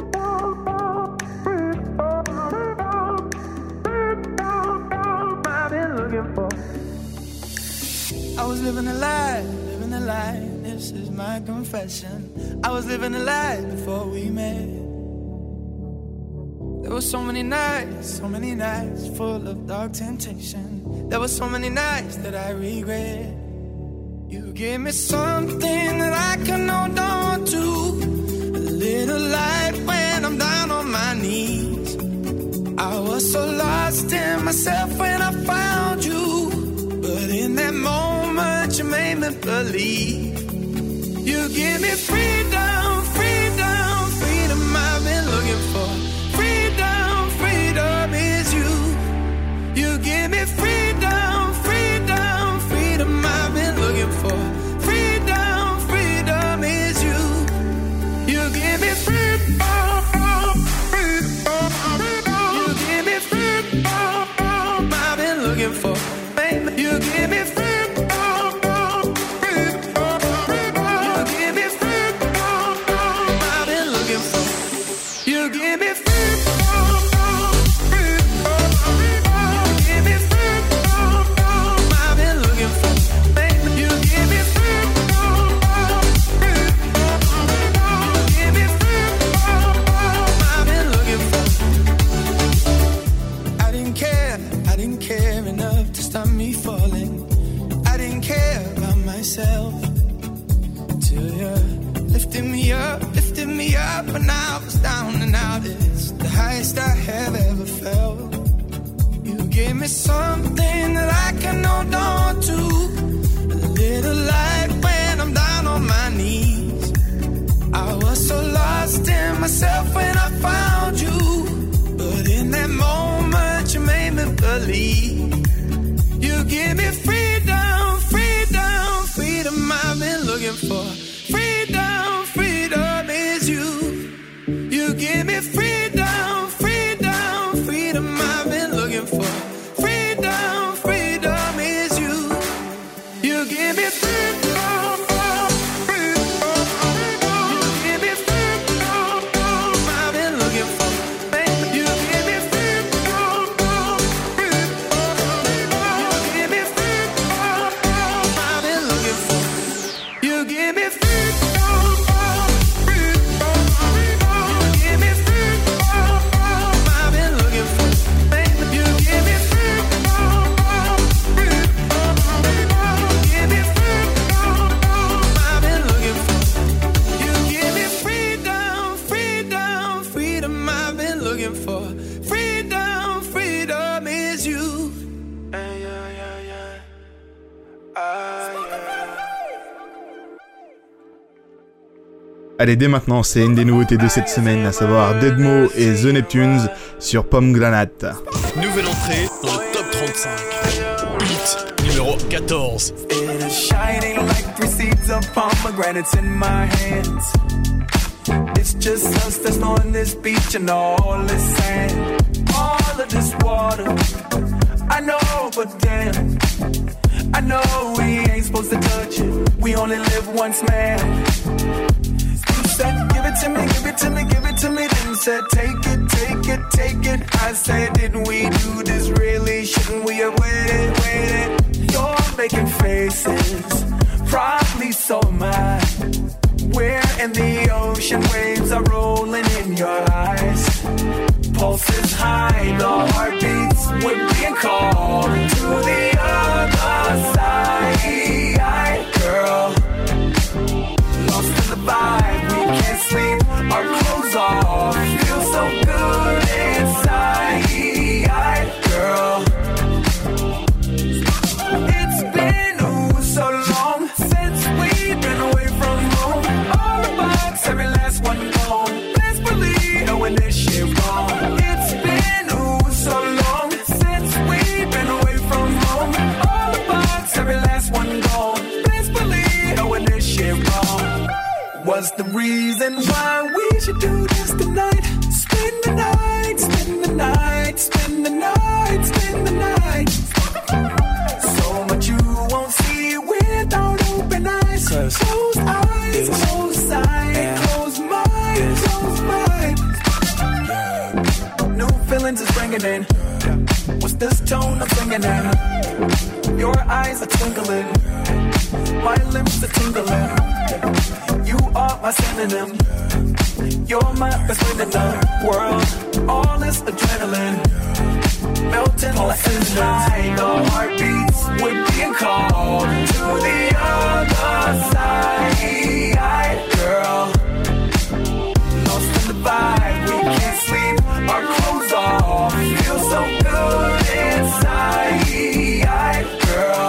I was living a lie, living a lie, this is my confession. I was living a lie before we met. There were so many nights, so many nights full of dark temptation. There were so many nights that I regret. You gave me something that I can hold on to, a little light when I'm down on my knees. I was so lost in myself when I found you, but in that moment you made me believe. You give me freedom, freedom, freedom I've been looking for. Freedom, freedom is you. You give me freedom, freedom, freedom I've been looking for. Freedom, freedom is you. You give me freedom, freedom, you give me freedom I've been looking for. Baby, you give me freedom. When I was down and out, it's the highest I have ever felt. You gave me something that I can hold on to, a little light when I'm down on my knees. I was so lost in myself when I found you, but in that moment you made me believe. You give me freedom, freedom, freedom I've been looking for. Freedom, freedom is you. You give me freedom, freedom, freedom I've been looking for. Freedom, freedom is you. You give me freedom, freedom, you give me freedom I've been looking for. Baby, you give me freedom, freedom, you give me freedom I've been looking for. You give me freedom. Allez, dès maintenant, c'est une des nouveautés de cette semaine, à savoir Deadmo et The Neptunes sur Pomegranate. Nouvelle entrée dans le top trente-cinq. Hit numéro quatorze. It is shining like three seeds of pomegranates in my hands. It's just us that's on this beach and all this sand. All of this water, I know, but damn, I know we ain't supposed to touch it. We only live once, man. Said, give it to me, give it to me, give it to me. Then said, take it, take it, take it. I said, didn't we do this really? Shouldn't we have waited, waited? You're making faces, probably so am I. We're in the ocean, waves are rolling in your eyes. Pulse is high, the heartbeats, we're being called to the other side, girl. Lost in the vibe, we can't sleep, our clothes off. Feel so good inside, girl. It's been ooh, so long since we've been away from home. All the bugs, every last one gone. Best believe when this shit wrong. It's been ooh, so long since we've been away from home. All the bugs, every last one gone. Best believe when this shit wrong. What's the reason why we should do this tonight? Spend the night, spend the night, spend the night, spend the night. So much you won't see without open eyes. Close eyes, close sight, close mind, close vibe. New feelings is bringing in. What's this tone I'm singing in? Your eyes are twinkling, my lips are tingling. You are my synonym. You're my best friend in the world. All this adrenaline melting like engines. The heartbeats we're being called to the other side, girl. Lost in the vibe, we can't sleep. Our clothes off, feel so good inside, girl.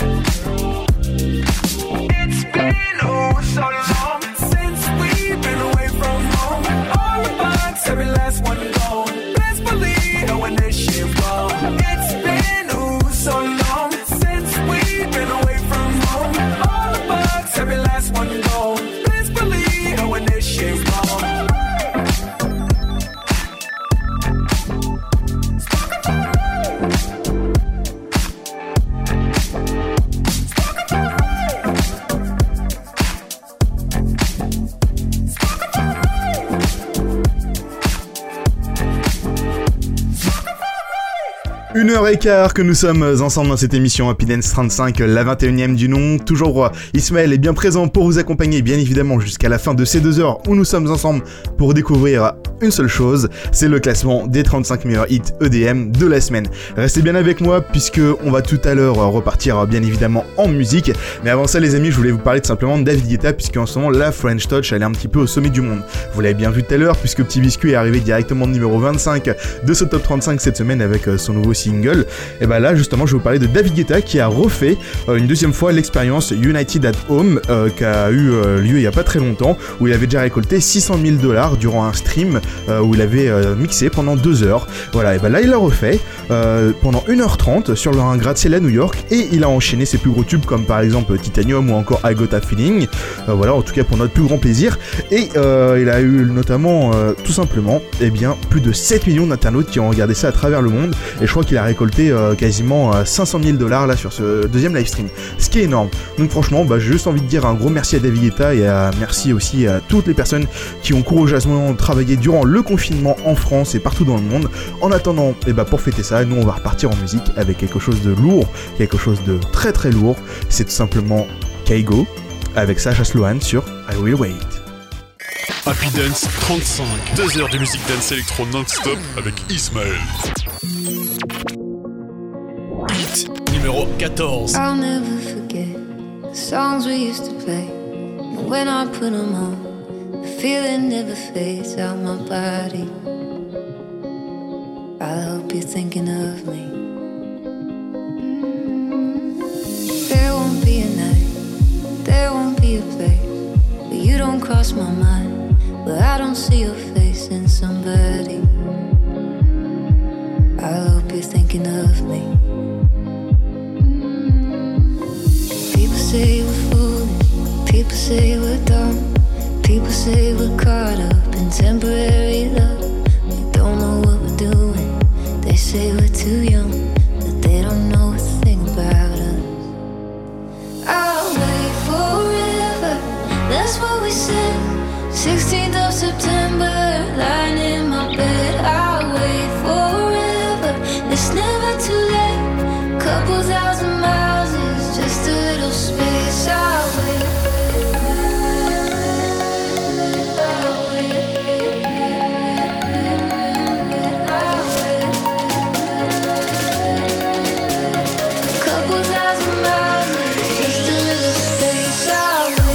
It's been oh so long since we've been away from home. All the vibes, every last one gone. Best believe know when this shit wrong. It's been oh so long since we've been away from home. All the vibes, every last one gone. Best believe know when this shit wrong. Une heure et quart que nous sommes ensemble dans cette émission Happy Dance trente-cinq, la vingt et unième du nom. Toujours Ismaël est bien présent pour vous accompagner, bien évidemment, jusqu'à la fin de ces deux heures où nous sommes ensemble pour découvrir une seule chose, c'est le classement des trente-cinq meilleurs hits E D M de la semaine. Restez bien avec moi puisque on va tout à l'heure repartir bien évidemment en musique. Mais avant ça les amis, je voulais vous parler tout simplement de David Guetta puisque en ce moment la French Touch elle est un petit peu au sommet du monde. Vous l'avez bien vu tout à l'heure puisque Petit Biscuit est arrivé directement numéro vingt-cinq de ce top trente-cinq cette semaine avec son nouveau single. Et bah là justement je vais vous parler de David Guetta qui a refait euh, une deuxième fois l'expérience United at Home euh, qui a eu euh, lieu il y a pas très longtemps où il avait déjà récolté six cent mille dollars durant un stream euh, où il avait euh, mixé pendant deux heures. Voilà, et bah là il l'a refait euh, pendant une heure trente sur leur un gratte-ciel à New York et il a enchaîné ses plus gros tubes comme par exemple Titanium ou encore I Got a Feeling. Euh, voilà, en tout cas pour notre plus grand plaisir. Et euh, il a eu notamment euh, tout simplement eh bien plus de sept millions d'internautes qui ont regardé ça à travers le monde et je crois qu'il a récolté euh, quasiment euh, cinq cent mille dollars là sur ce deuxième live stream, ce qui est énorme. Donc franchement bah, j'ai juste envie de dire un gros merci à David Guetta et à, merci aussi à toutes les personnes qui ont courageusement travaillé durant le confinement en France et partout dans le monde. En attendant, et bah, pour fêter ça, nous on va repartir en musique avec quelque chose de lourd, quelque chose de très très lourd, c'est tout simplement Kygo avec Sacha Sloan sur I Will Wait. Happy Dance trente-cinq, deux heures de musique dance électro non-stop avec Ismaël. Hit numéro quatorze. I'll never forget the songs we used to play. And when I put them on, the feeling never fades out my body. I hope you're thinking of me. There won't be a night, there won't be a place where you don't cross my mind, where I don't see your face in somebody. I hope you're thinking of me. People say we're foolish, people say we're dumb, people say we're caught up in temporary love. We don't know what we're doing, they say we're too young, but they don't know a thing about us. I'll wait forever, that's what we said. sixteenth of September, lying in my bed. I'll wait forever, it's never too late. Couple thousand miles is just a little space. I'll wait. I'll wait. I'll wait. Couple thousand miles is just a little space. I'll wait.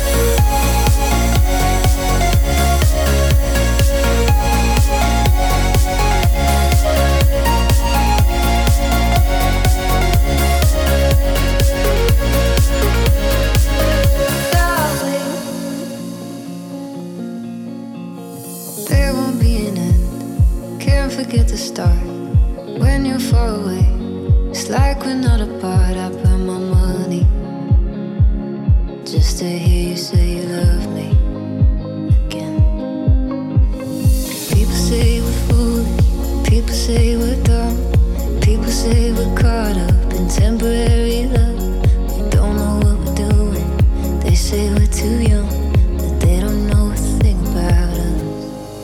Forget to start when you're far away. It's like we're not apart. I put my money just to hear you say you love me again. People say we're foolish, people say we're dumb, people say we're caught up in temporary love. We don't know what we're doing, they say we're too young, but they don't know a thing about us.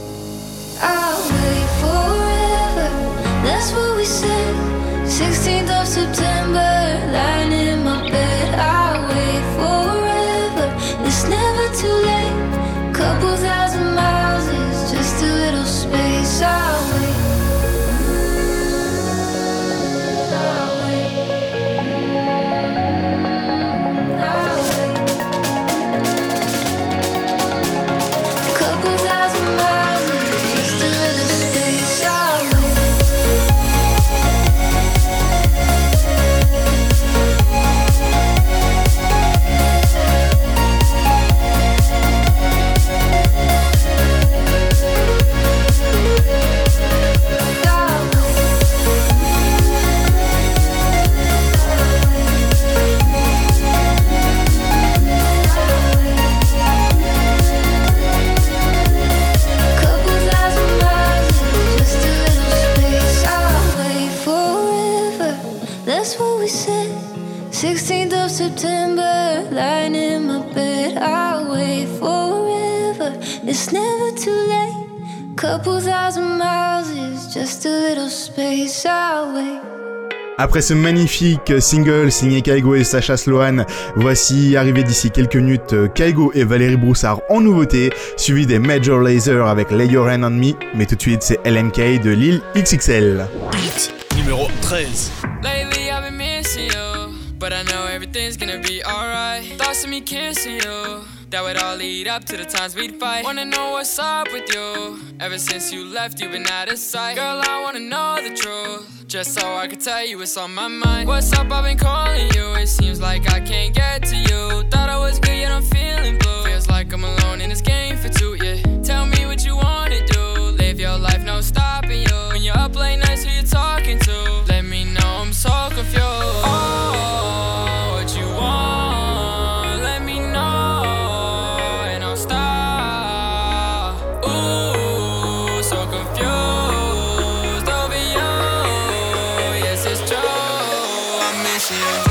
couple thousand miles is just a little space away. Après ce magnifique single signé Kygo et Sacha Sloan, voici arrivé d'ici quelques minutes Kygo et Valérie Broussard en nouveauté, suivi des Major Lazer avec Lay Your Hand on Me, mais tout de suite c'est L M K de Lil X X L. Hit numéro treize. Lately I've been missing you, but I know everything's gonna be alright. Thoughts of me kissing you, that would all lead up to the times we'd fight. Wanna know what's up with you, ever since you left you've been out of sight. Girl, I wanna know the truth, just so I can tell you what's on my mind. What's up, I've been calling you, it seems like I can't get to you. Thought I was good, yet I'm feeling blue. Feels like I'm alone in this game for two, yeah. Tell me what you wanna do, live your life, no stopping you. When you're up late nights, who you talking to? Let me know, I'm so confused. Oh, what you want, let me know, and I'll stop. Ooh, so confused over you. Yes, it's true, I miss you.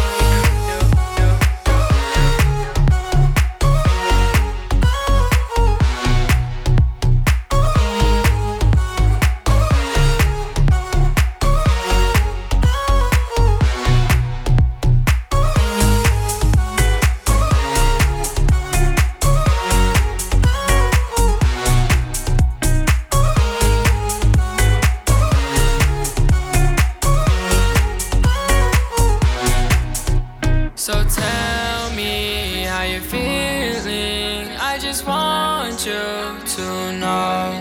So tell me how you're feeling, I just want you to know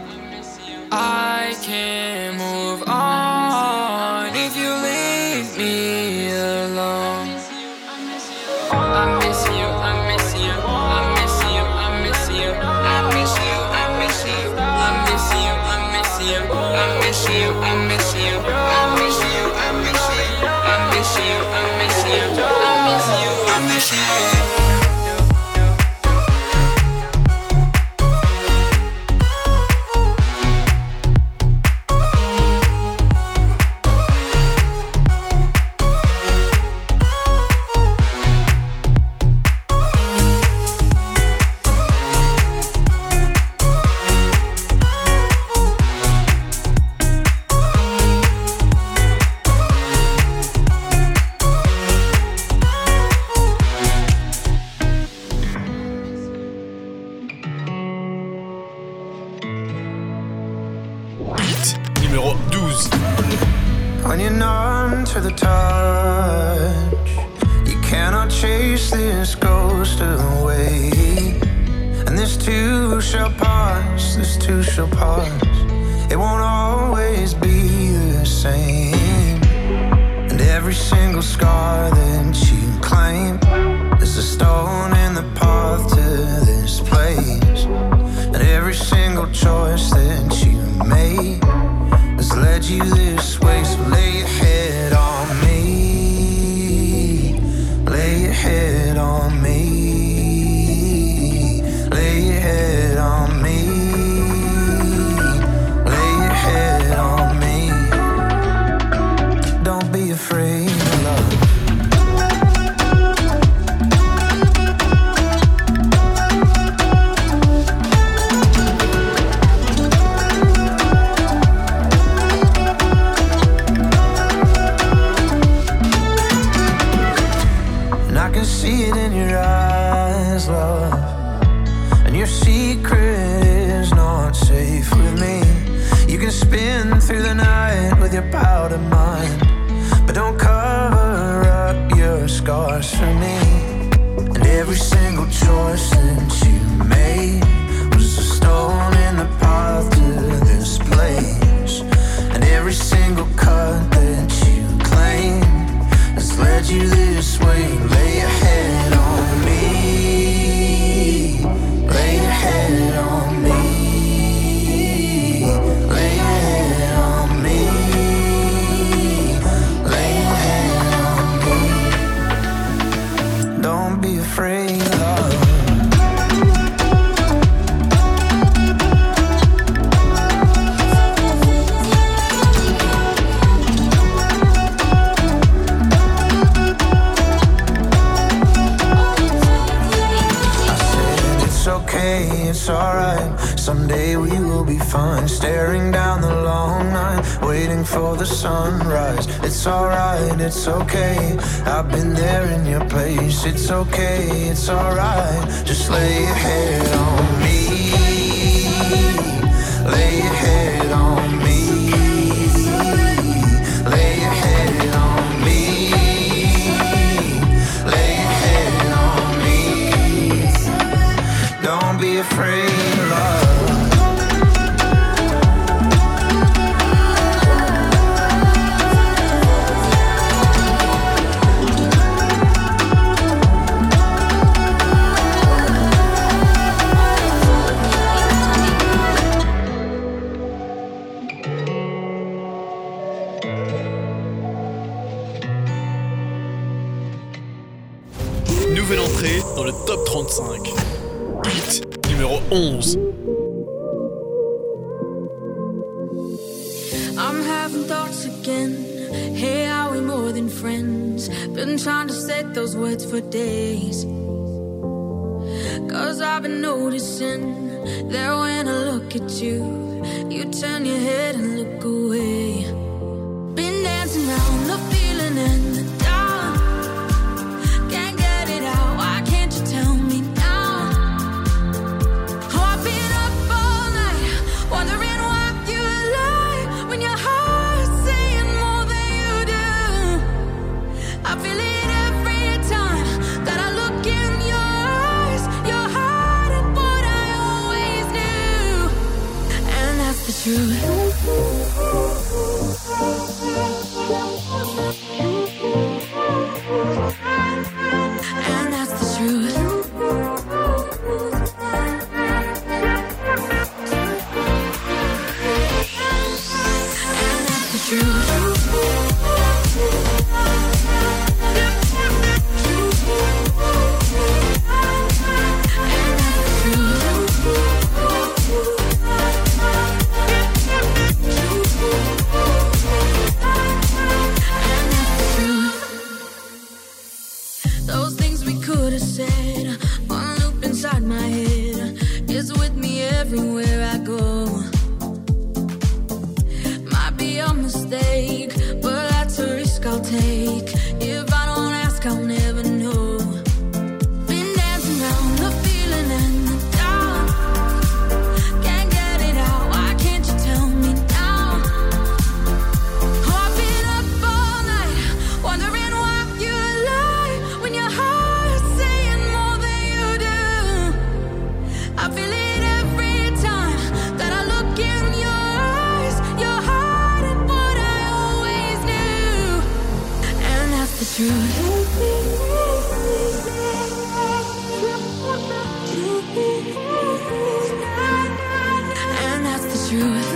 I can't move on if you leave me alone. I miss you, I miss you, I miss you, I miss you, I miss you, I miss you, I miss you, I miss you, I miss you, I miss you, I miss you, I miss you, I miss you, I miss you, I miss you, I miss you. Numéro douze. When you're numb to the touch, you cannot chase this ghost away. And this too shall pass, this too shall pass. It won't always be the same. And every single scar that you claim is a stone in the path to this place. And every single choice that you made has led you this way, so lay your head on me. Lay your head on me. Lay your head on me. Lay your head on me. Don't be afraid of love. See it in your eyes, love. And your secret is not safe with me. You can spin through the night with your powder mind, but don't cover up your scars for me. And every single choice that you made was a stone in the path to this place. And every single cut that you claim has led you this way. Lay your head on me. Lay your head on me. Lay your head on me. Lay your head on me. Don't be afraid of love. fun, staring down the long night, waiting for the sunrise. It's alright, it's okay. I've been there in your place. It's okay, it's alright. Just lay your head on me. Lay your head on me. Lay your head on me. Lay your head on me. Don't be afraid, love. Nouvelle entrée dans le top trente-cinq. Hit numéro onze. I'm having thoughts again. Hey, are we more than friends? Been trying to set those words for days. Cause I've been noticing that when I look at you, you turn your head and look away. Been dancing around the feeling and the doubt. Can't get it out, why can't you tell me now? Oh, I've been up all night, wondering why you lie when your heart's saying more than you do. I feel it every time that I look in your eyes. Your heart is what I always knew, and that's the truth. And that's the truth. And that's the truth. Those things we could have said on a loop inside my head is with me everywhere I go. Might be a mistake, but that's a risk I'll take. If I don't ask, I'll never know. Been dancing around the feeling and the doubt. Can't get it out, why can't you tell me now? Oh, I've been up all night, wondering why you lie when your heart's saying more than you do. I feel it every time that I look in your eyes. Your heart is what I always knew, and that's the truth. And that's the truth.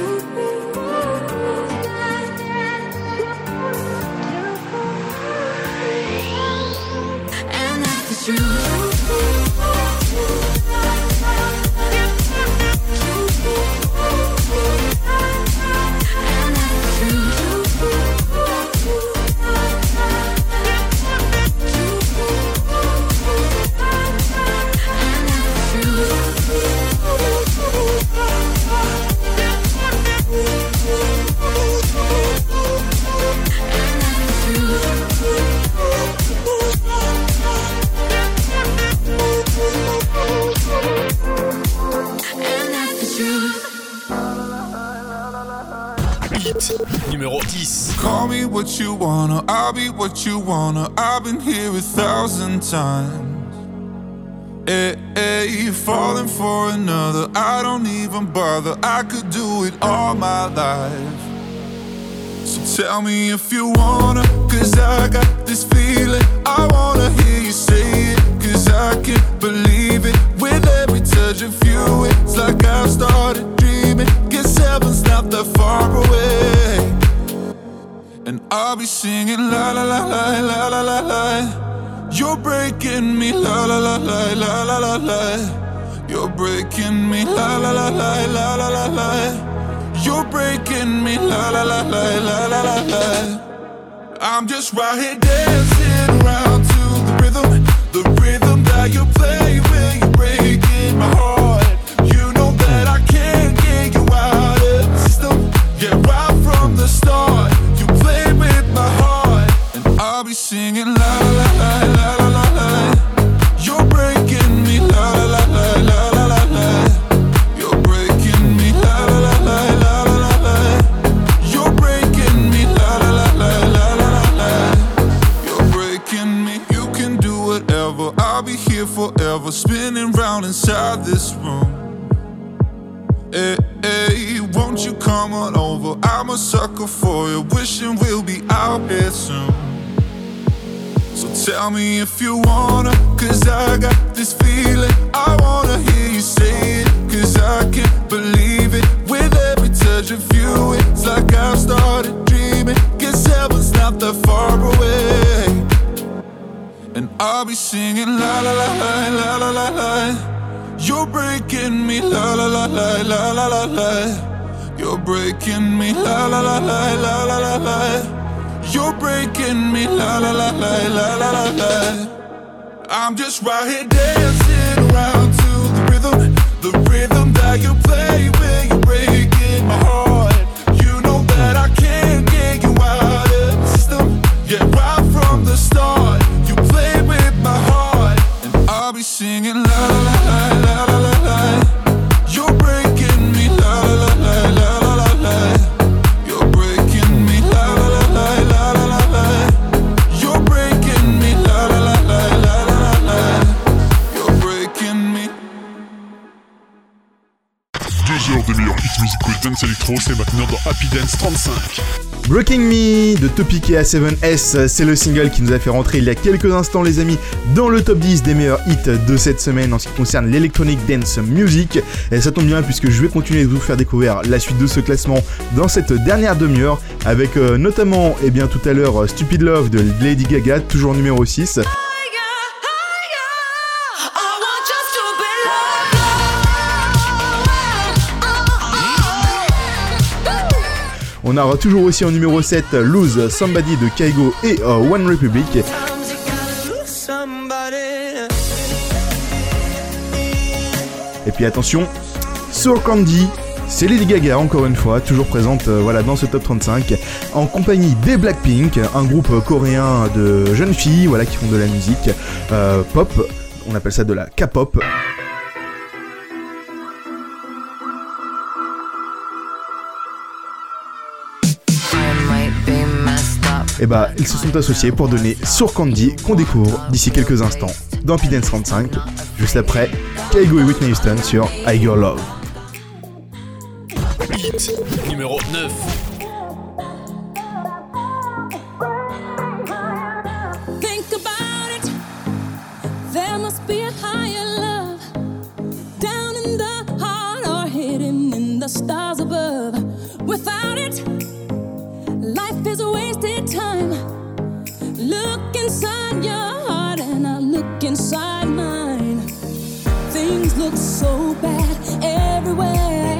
And that's the truth. Hit numéro dix. Call me what you wanna, I'll be what you wanna. I've been here a thousand times. Hey, hey, you're falling for another, I don't even bother. I could do it all my life. So tell me if you wanna, cause I got this feeling. I wanna hear you say it, cause I can't believe it. With every touch of you, it's like I've started dreaming. Guess heaven's not that far away. And I'll be singing la la la la la la la la. You're breaking me la la la la la la la la. You're breaking me la la la la la la la la. You're breaking me la la la la la la la la. I'm just right here dancing around to the rhythm, the rhythm that you play when you're breaking my heart. You know that I can't get you out come on over. I'm a sucker for you, wishing we'll be out here soon. So tell me if you wanna, cause I got this feeling. I wanna hear you say it, cause I can't believe it. With every touch of you, it's like I've started dreaming. Guess heaven's not that far away. And I'll be singing la la la la la la la la. You're breaking me la la la la la la la la. You're breaking me la la la la la la la la. You're breaking me, la la la la la la la la. I'm just right here dancing around to the rhythm, the rhythm that you play when you're breaking my heart. You know that I can't get you out of the system. Yeah, right from the start, you play with my heart, and I'll be singing la la la la la la la la. You're breaking me, la la la la la la la la. You're breaking me, la la la la la. You're breaking me, la la la la la la la. You're breaking me. Deux heures de meilleur hit musical dance electro, c'est maintenant dans Happy Dance trente-cinq. Breaking Me de Topic et A sept S, c'est le single qui nous a fait rentrer il y a quelques instants les amis dans le top dix des meilleurs hits de cette semaine en ce qui concerne l'Electronic Dance Music. Et ça tombe bien puisque je vais continuer de vous faire découvrir la suite de ce classement dans cette dernière demi-heure avec euh, notamment et eh bien tout à l'heure Stupid Love de Lady Gaga, toujours numéro six. On aura toujours aussi en numéro sept Lose Somebody de Kygo et uh, One Republic. Et puis attention, Sour Candy, c'est Lady Gaga encore une fois, toujours présente euh, voilà, dans ce top trente-cinq, en compagnie des Blackpink, un groupe coréen de jeunes filles voilà, qui font de la musique euh, pop, on appelle ça de la K-pop. Et bah, ils se sont associés pour donner Sour Candy qu'on découvre d'ici quelques instants dans Happy Dance trente-cinq, juste après Kygo et Whitney Houston sur I Your Love. Hit numéro neuf. Think about it. There must be a higher love down in the heart or hidden in the stars above. Without it, life is a wasted time. Look inside your heart and I look inside mine. Things look so bad everywhere.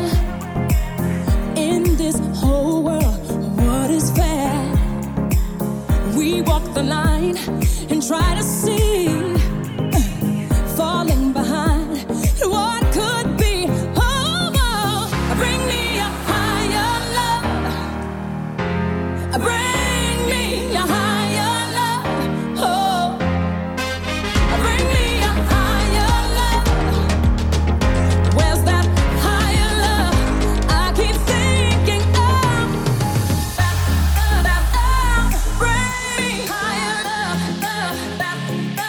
In this whole world, what is fair? We walk the line and try to see, falling behind what could be. Oh, oh, bring me a higher love. Bring me a higher love. Oh, bring me a higher love. Where's that higher love? I keep thinking of. Bring me higher love. Bring me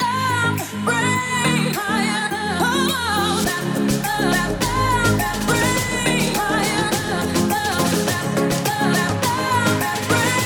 higher love. Oh, bring me higher love.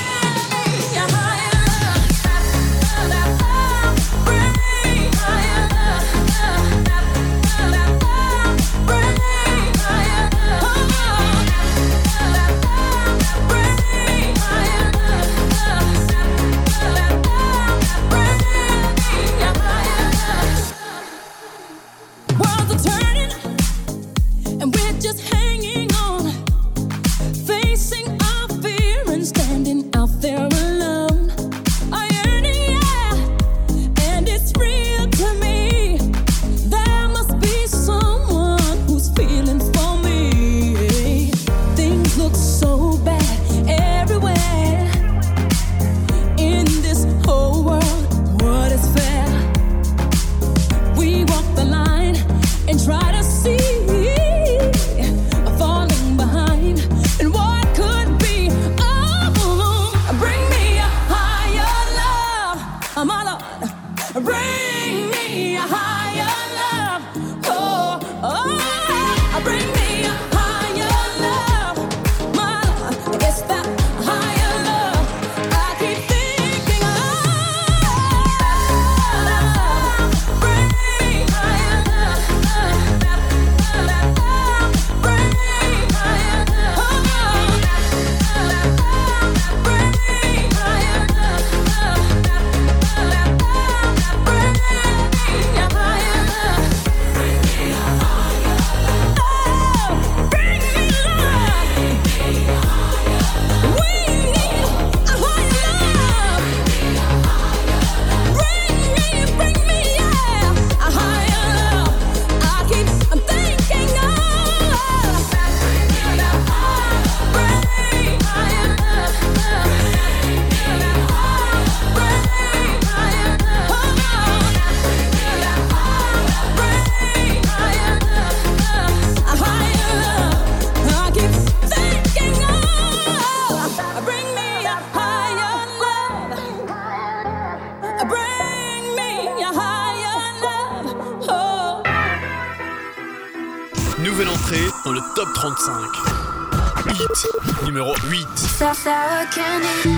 top trente-cinq. Hit numéro huit. Sour, sour candy.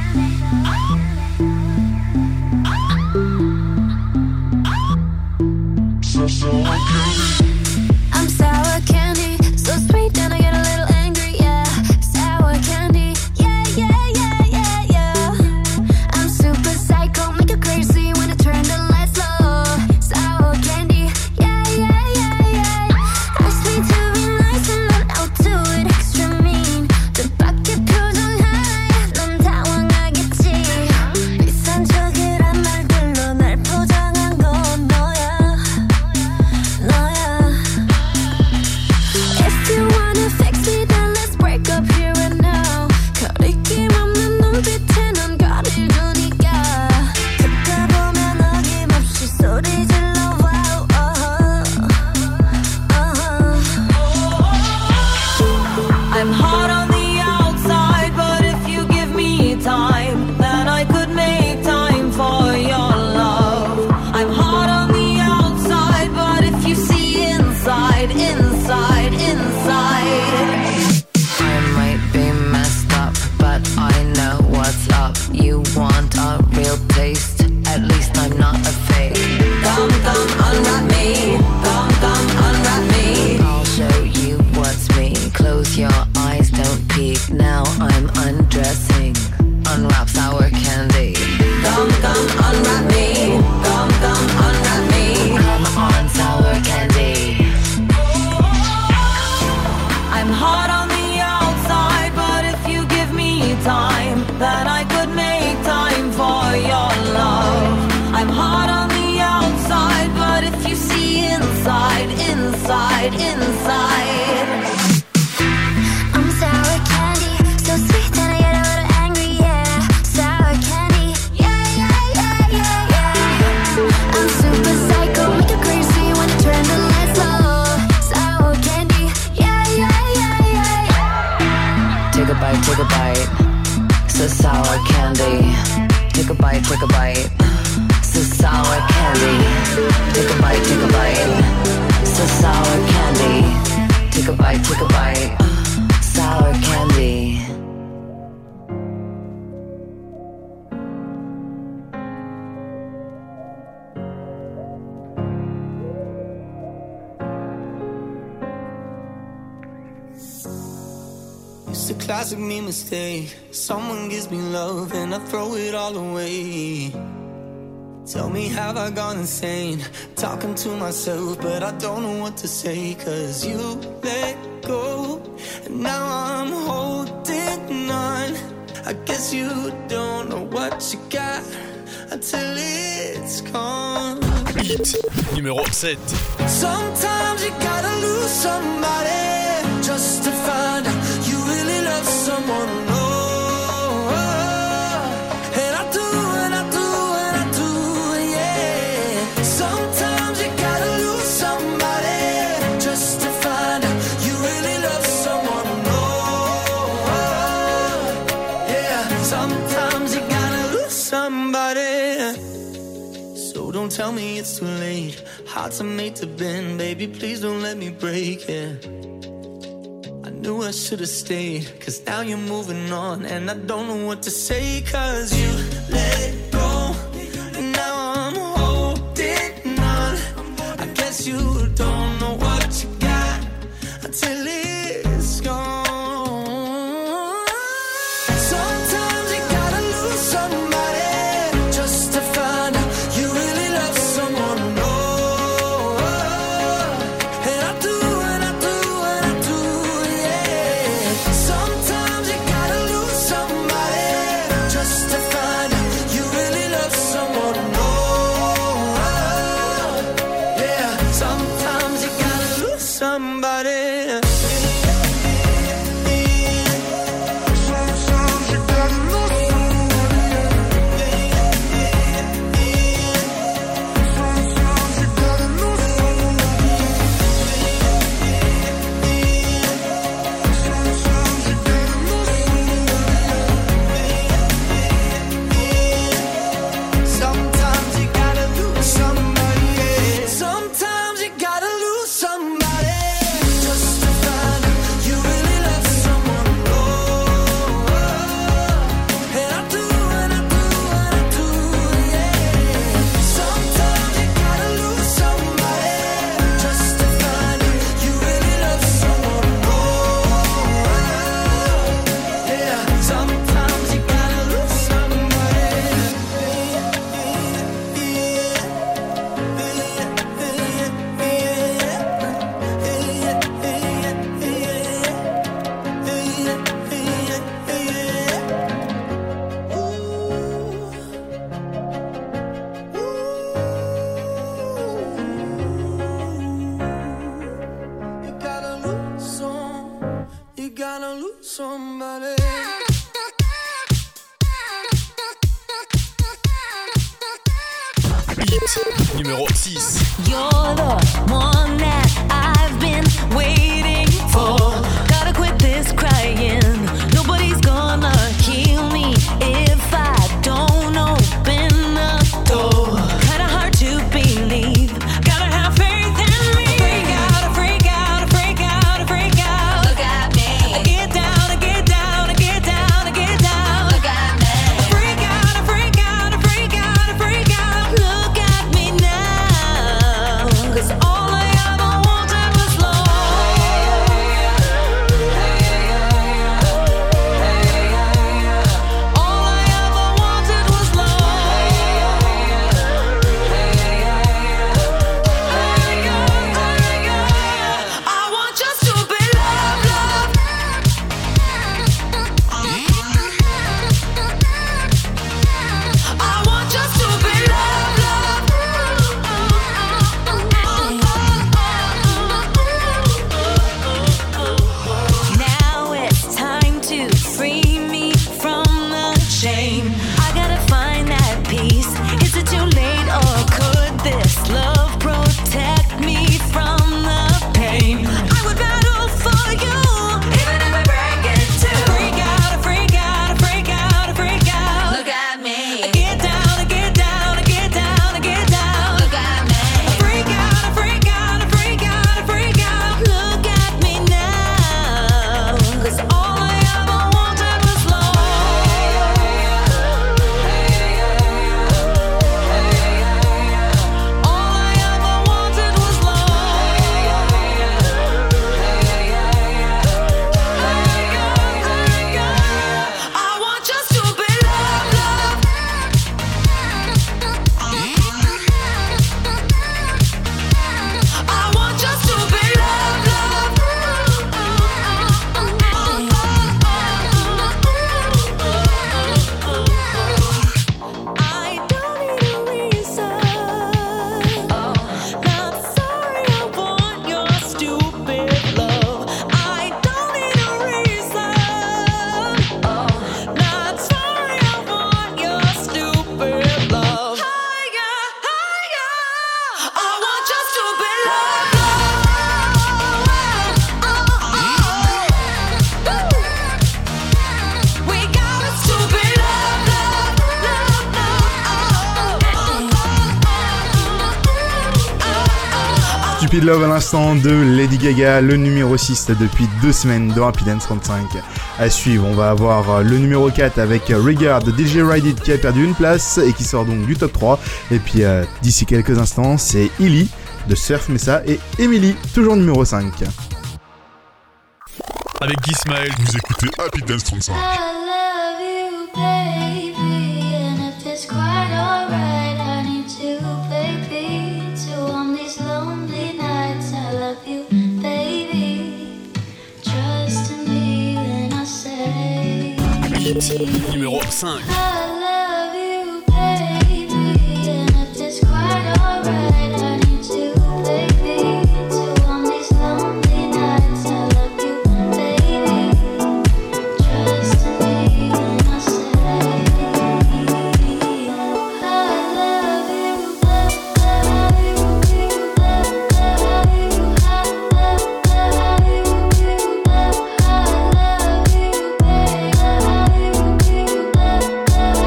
I'm sour candy, so sweet and I get a little angry, yeah. Sour candy, yeah, yeah, yeah, yeah, yeah. I'm super psycho, make you crazy when I turn the lights low. Sour candy, yeah, yeah, yeah, yeah. Ask me to be nice and then I'll do it extra mean. The bucket 표정 high, 넌 당황하겠지. 비싼 척이란 말들로 날 포장한 건 너야. If you wanna fix me, then let's break up here and now. 거리낌 없는 눈빛에 넌 거리를 두니까. 듣다 보면 어김없이 소리 질러. Wow, uh-huh, uh-huh. I'm hot on the outside, but if you give me time, then I could make time for your love. I'm hot on the outside, but if you see inside, inside, inside. I might be messed up, but I know what's up. You want a real taste? At least I'm not a fake. Come, come, unwrap me. Come, come, unwrap me. I'll show you what's me. Close your eyes, don't peek. Now I'm undressing. Unwrap sour candy. Come, come, unwrap me. Come, come, unwrap me. Come on, sour candy. I'm hot on the outside, but if you give me time, then I could make time for your love. I'm hot on the outside, but if you see inside, inside, inside. I'm sour candy, so sweet and I get a little angry, yeah. Sour candy, yeah, yeah, yeah, yeah, yeah. I'm super psycho, make you crazy when I turn the lights low. Sour candy, yeah, yeah, yeah, yeah, yeah. Take a bite, take a bite. So sour candy. Take a bite, take a bite. So sour candy. Take a bite, take a bite. So sour candy. Take a bite, take a bite. Sour candy. It's a classic me mistake. Someone gives me love and I throw it all away. Tell me, have I gone insane? Talking to myself, but I don't know what to say. Cause you let go, and now I'm holding on. I guess you don't know what you got until it's gone. Hit numéro sept. Sometimes you gotta lose somebody just to find out you really love someone. Oh, and I do, and I do, and I do, yeah. Sometimes you gotta lose somebody just to find out you really love someone. Oh, yeah. Sometimes you gotta lose somebody. So don't tell me it's too late. Hearts are made to bend, baby, please don't let me break it. I knew I should've stayed, cause now you're moving on. And I don't know what to say, cause you let go, and now I'm holding on. I guess you don't know what you got until it's gone. Sometimes you gotta lose somebody just to find out you really love someone. Oh, and I do, and I do, and I do, yeah. Sometimes you gotta lose somebody just to find out you really gonna lose somebody. Hit numéro six. You're the one that I've been waiting for. Gotta quit this crying. Nobody's gonna heal me if I don't open the door. Kinda hard to believe. Gotta have faith in me. Freak out, freak out, freak out, freak out. Look at me. I get down, I get down, I get down, I get down. Look at me. Freak out, freak out, freak out, freak out. Look at me now. 'Cause all I ever wanted was love. All I ever wanted was love. I want just to be loved, loved. I want just to be loved, loved. Now it's time to free me from the shame. I gotta find that peace. Is it too late or could this love protect me from the pain? I would battle for you, even if I break it too. Freak out, freak out, freak out, freak out. Look at me. I get down, I get down, I get down, I get down. Look at me. Freak out, freak out, freak out, freak out. Look at me now. 'Cause all I ever wanted was love. All I ever wanted was love. I want just to be loved, loved. I want just to be loved, loved. I don't need a reason. Not sorry, I want your stupid love. I don't need a reason. Not sorry, I want your stupid love. Higher, higher. I want just to be loved, loved. We got us to be loved, loved, loved. Stupid Love à l'instant de Lady Gaga, le numéro six depuis deux semaines dans Happy Dance trente-cinq. À suivre, on va avoir le numéro quatre avec Regard de D J Ride It qui a perdu une place et qui sort donc du top trois. Et puis euh, d'ici quelques instants, c'est Illy de Surf Mesa et Emily, toujours numéro cinq. Avec Guy Smile, vous écoutez Happy Dance trente-cinq. I love you, baby, and if it's quite alright, I need to, baby, to on these lonely nights. I love you, baby, trust in me when I say Hit numéro cinq. I love you, baby, and if it's quite alright, I need to, baby, to on these lonely nights. I love you, baby, trust in me when I say I love you, love you, love you, love you, love you, love you, love you, baby.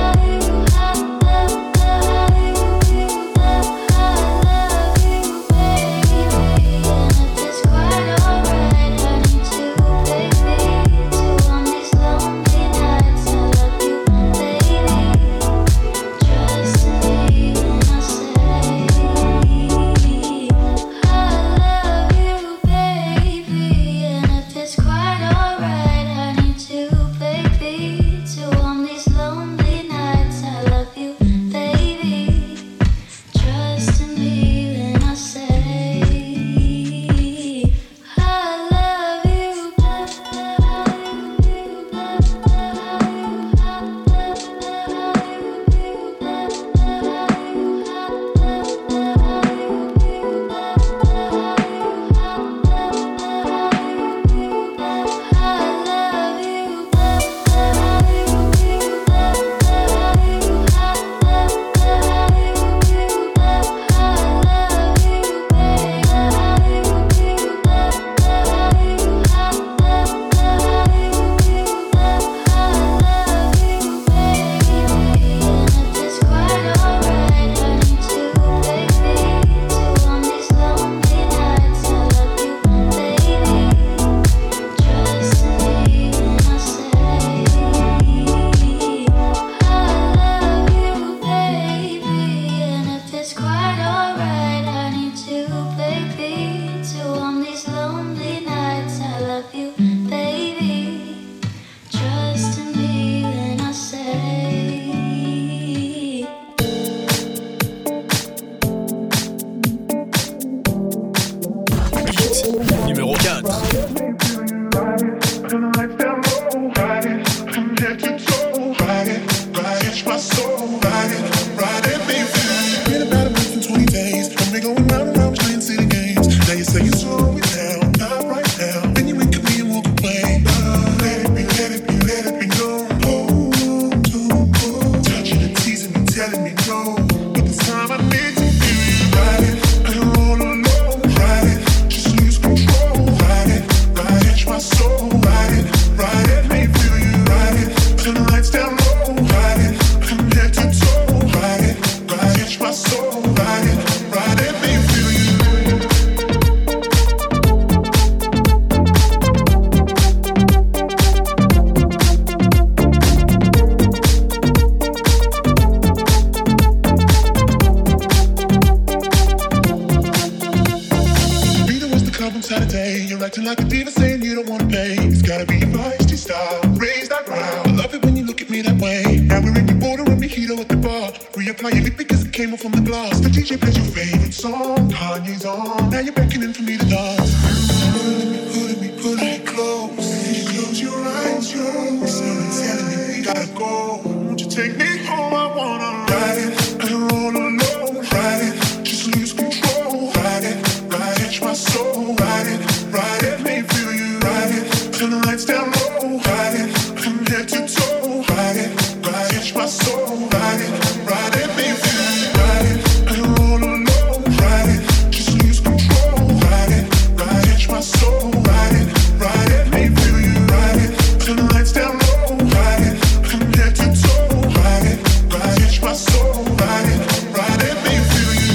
Acting like a diva saying you don't wanna pay. It's gotta be your feisty style. Raise that ground. I love it when you look at me that way. Now we're in your border and mojito at the bar. Reapply your lip because it came off from the glass. The D J plays your favorite song. Kanye's on. Now you're beckoning for me to dance. Pulling me, pulling me, pulling me close. Close your eyes, your eyes. Someone's telling me we gotta go. Won't you take me home? I wanna ride it and roll alone. Ride it, just lose control. Ride it, ride it, catch my soul. Ride it, ride it, make me feel you. Ride it, turn the lights down low. Ride it, from head to toe. Ride it, ride it, catch my soul. Ride it, ride it, make me feel you. Ride it and roll alone. Ride it, just lose control. Ride it, ride it, catch my soul. Ride it, ride it, make me feel you. Ride it, turn the lights down low. Ride it, from head to toe. Ride it, ride it, catch my soul. Ride it, ride it, make me feel you.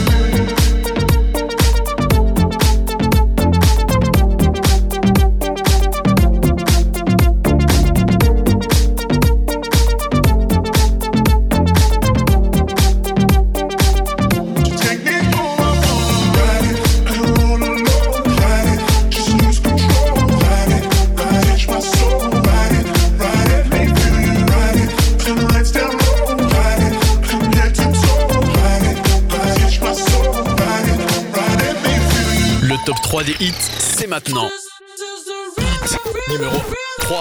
Top trois des hits, c'est maintenant. Hit numéro trois.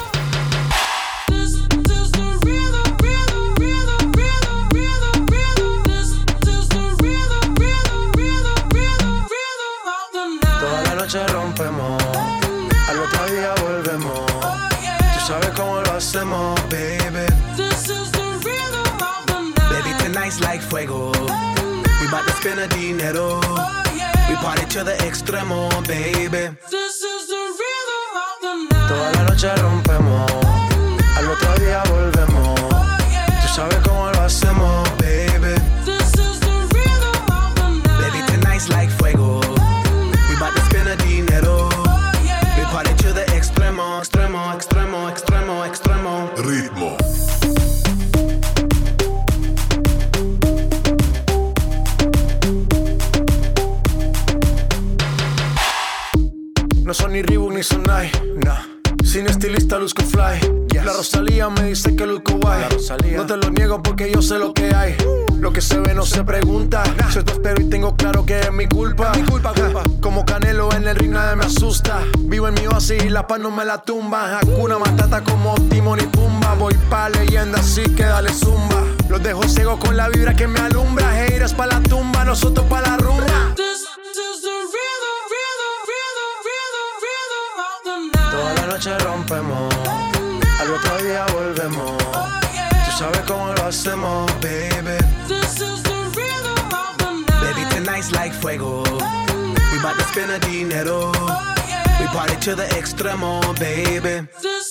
Toda la noche rompemos, al otro día volvemos. Tú sabes cómo lo hacemos, baby. Baby, tonight's like fuego. We bout to spend a dinero. We party to the extremo, baby. Toda la noche rompemos, al otro día volvemos. Tú sabes cómo lo hacemos, baby. Baby, tonight's like fuego. We bout to spend a dinero. We party to the extremo, extremo, extremo, extremo, extremo. Ritmo. No son ni Reebok ni Sonai, nah. Sin estilista luzco fly, yes. La Rosalía me dice que luzco guay. No te lo niego porque yo sé lo que hay. Lo que se ve no se pregunta, nah. Yo te espero y tengo claro que es mi culpa, mi culpa, culpa. Como Canelo en el ring nadie me asusta. Vivo en mi oasis y la paz no me la tumba. Hakuna Matata como Timon y Pumba. Voy pa' leyenda así que dale zumba. Los dejo ciego con la vibra que me alumbra. Haters pa' la tumba, nosotros pa' la rumba. Toda la noche rompemos, al otro día volvemos. Tú sabes cómo lo hacemos, baby. Baby, tonight's like fuego. We bout to spend a dinero. We party to the extremo, baby.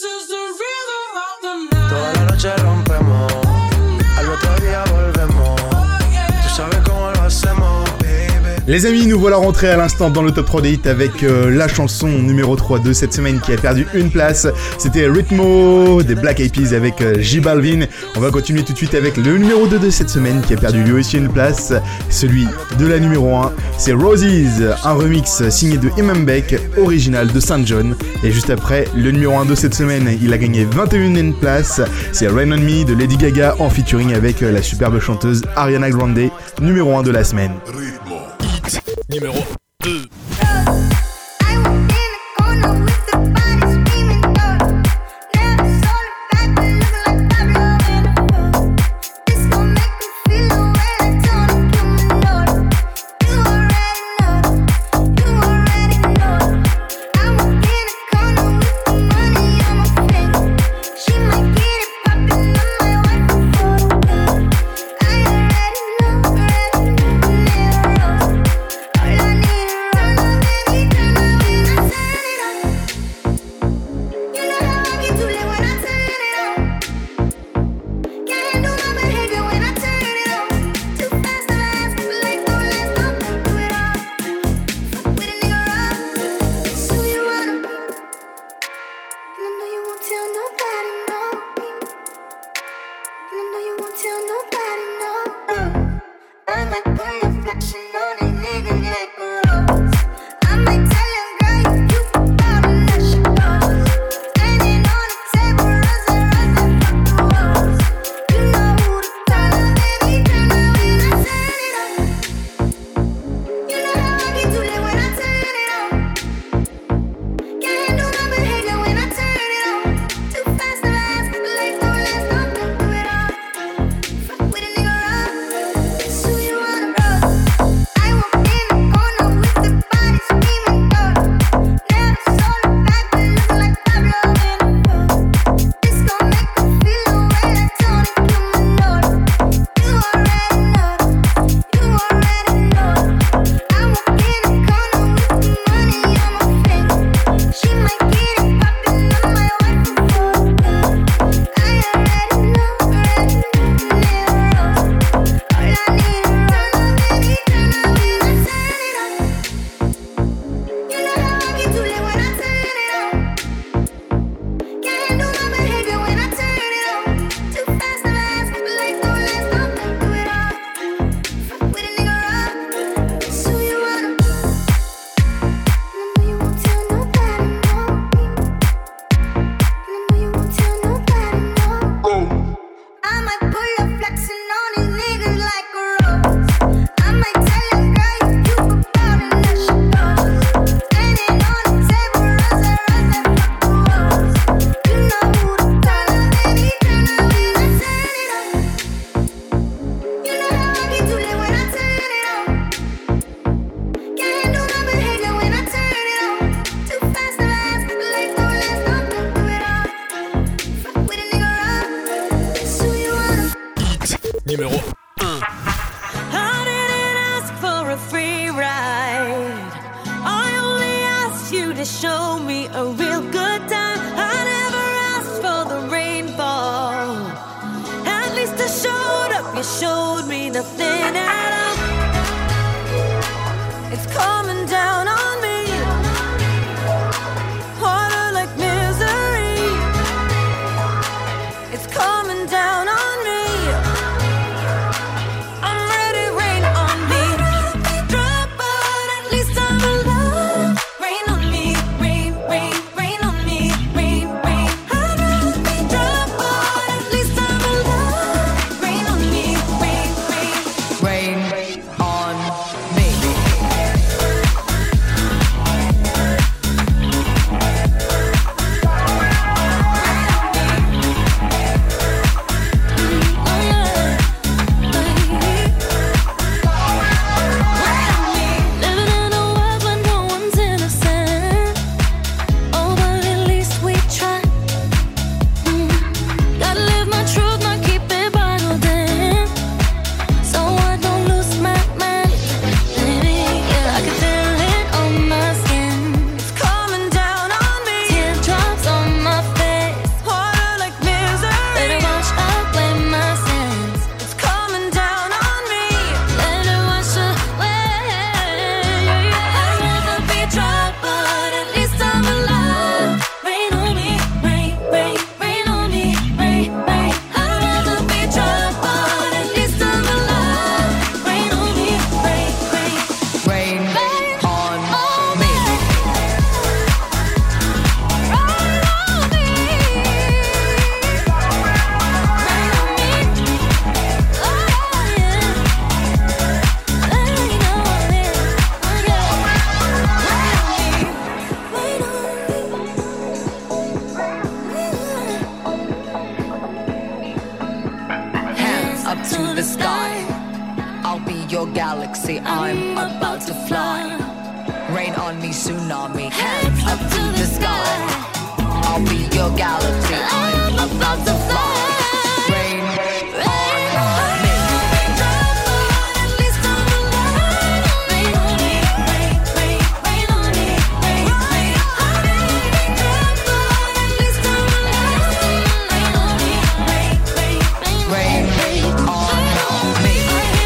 Toda la noche rompemos, al otro día volvemos. Tú sabes cómo lo hacemos, baby. Les amis, nous voilà rentrés à l'instant dans le top trois des hits avec euh, la chanson numéro trois de cette semaine qui a perdu une place. C'était Ritmo des Black Eyed Peas avec euh, J Balvin. On va continuer tout de suite avec le numéro deux de cette semaine qui a perdu lui aussi une place. Celui de la numéro un, c'est Roses, un remix signé de Imam Beck, original de Saint John. Et juste après, le numéro un de cette semaine, il a gagné vingt et une places. C'est Rain on Me de Lady Gaga en featuring avec euh, la superbe chanteuse Ariana Grande, numéro un de la semaine. Numéro deux. All I need is numéro un. I didn't ask for a free ride. I only asked you to show me a real good time. I never asked for the rainfall. At least I showed up, you showed me nothing at all. It's coming down on me. Water like misery. It's coming down on me. I'm ready, rain on me. Drop, but at least I'm alive. Rain on me, rain, rain, rain on me, rain, rain. I'd rather be drop, but at least I'm alive. Rain on me, rain, rain, rain on me. Living in a world where no one's innocent. Oh, but at least we try. Mm. Gotta live my truth, not keep it bottled in. So I don't lose my mind. Baby, yeah, I can feel it on my skin. It's coming down on me. Teardrops on my face. Water like misery. Let it wash away my sins. It's coming down on me. Let it wash away. I'd rather be dry, but at least I'm alive. Rain on me, rain, rain, rain on me, rain, rain. I'd rather be dry, but at least I'm alive. Rain on me, rain, rain, rain on me. Hands up to the sky. I'll be your galaxy. I'm about to fly. Rain on me, tsunami. Hands up to the sky. I'll be your galaxy. I'm about to fly. Rain on me. Rain on me.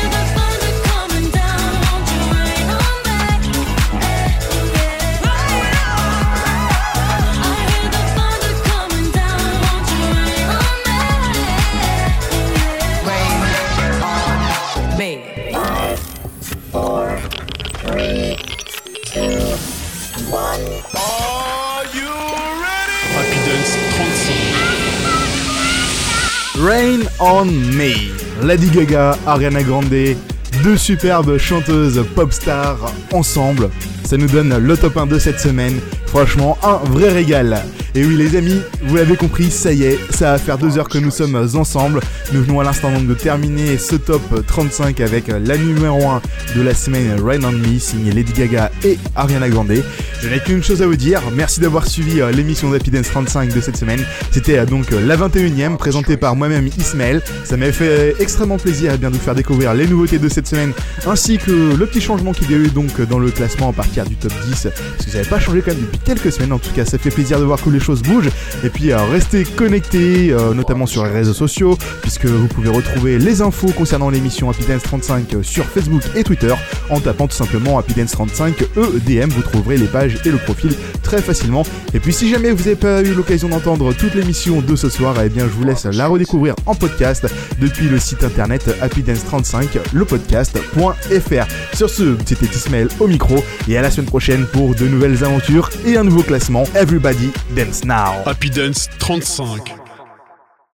Rain on Me, Lady Gaga, Ariana Grande, deux superbes chanteuses pop stars ensemble. Ça nous donne le top un de cette semaine. Franchement, un vrai régal. Et oui les amis, vous l'avez compris, ça y est, ça va faire deux heures que nous sommes ensemble. Nous venons à l'instant donc de terminer ce top trente-cinq avec la numéro un de la semaine, Rain on Me, signée Lady Gaga et Ariana Grande. Je n'ai qu'une chose à vous dire, merci d'avoir suivi euh, l'émission d'Happy Dance trente-cinq de cette semaine. C'était euh, donc euh, la vingt et unième, présentée par moi-même Ismaël. Ça m'a fait euh, extrêmement plaisir eh bien, de vous faire découvrir les nouveautés de cette semaine, ainsi que le petit changement qu'il y a eu donc dans le classement à partir du top dix, parce que ça n'avait pas changé quand même depuis quelques semaines. En tout cas, ça fait plaisir de voir que les choses bougent. Et puis, euh, restez connectés, euh, notamment sur les réseaux sociaux, puisque vous pouvez retrouver les infos concernant l'émission Happy Dance trente-cinq sur Facebook et Twitter, en tapant tout simplement Happy Dance trente-cinq E D M. Vous trouverez les pages et le profil très facilement. Et puis si jamais vous n'avez pas eu l'occasion d'entendre toute l'émission de ce soir, eh bien je vous laisse la redécouvrir en podcast depuis le site internet Happy Dance trente-cinq, le podcast point f r. Sur ce, c'était Ismaël au micro et à la semaine prochaine pour de nouvelles aventures et un nouveau classement. Everybody Dance Now. Happy Dance trente-cinq.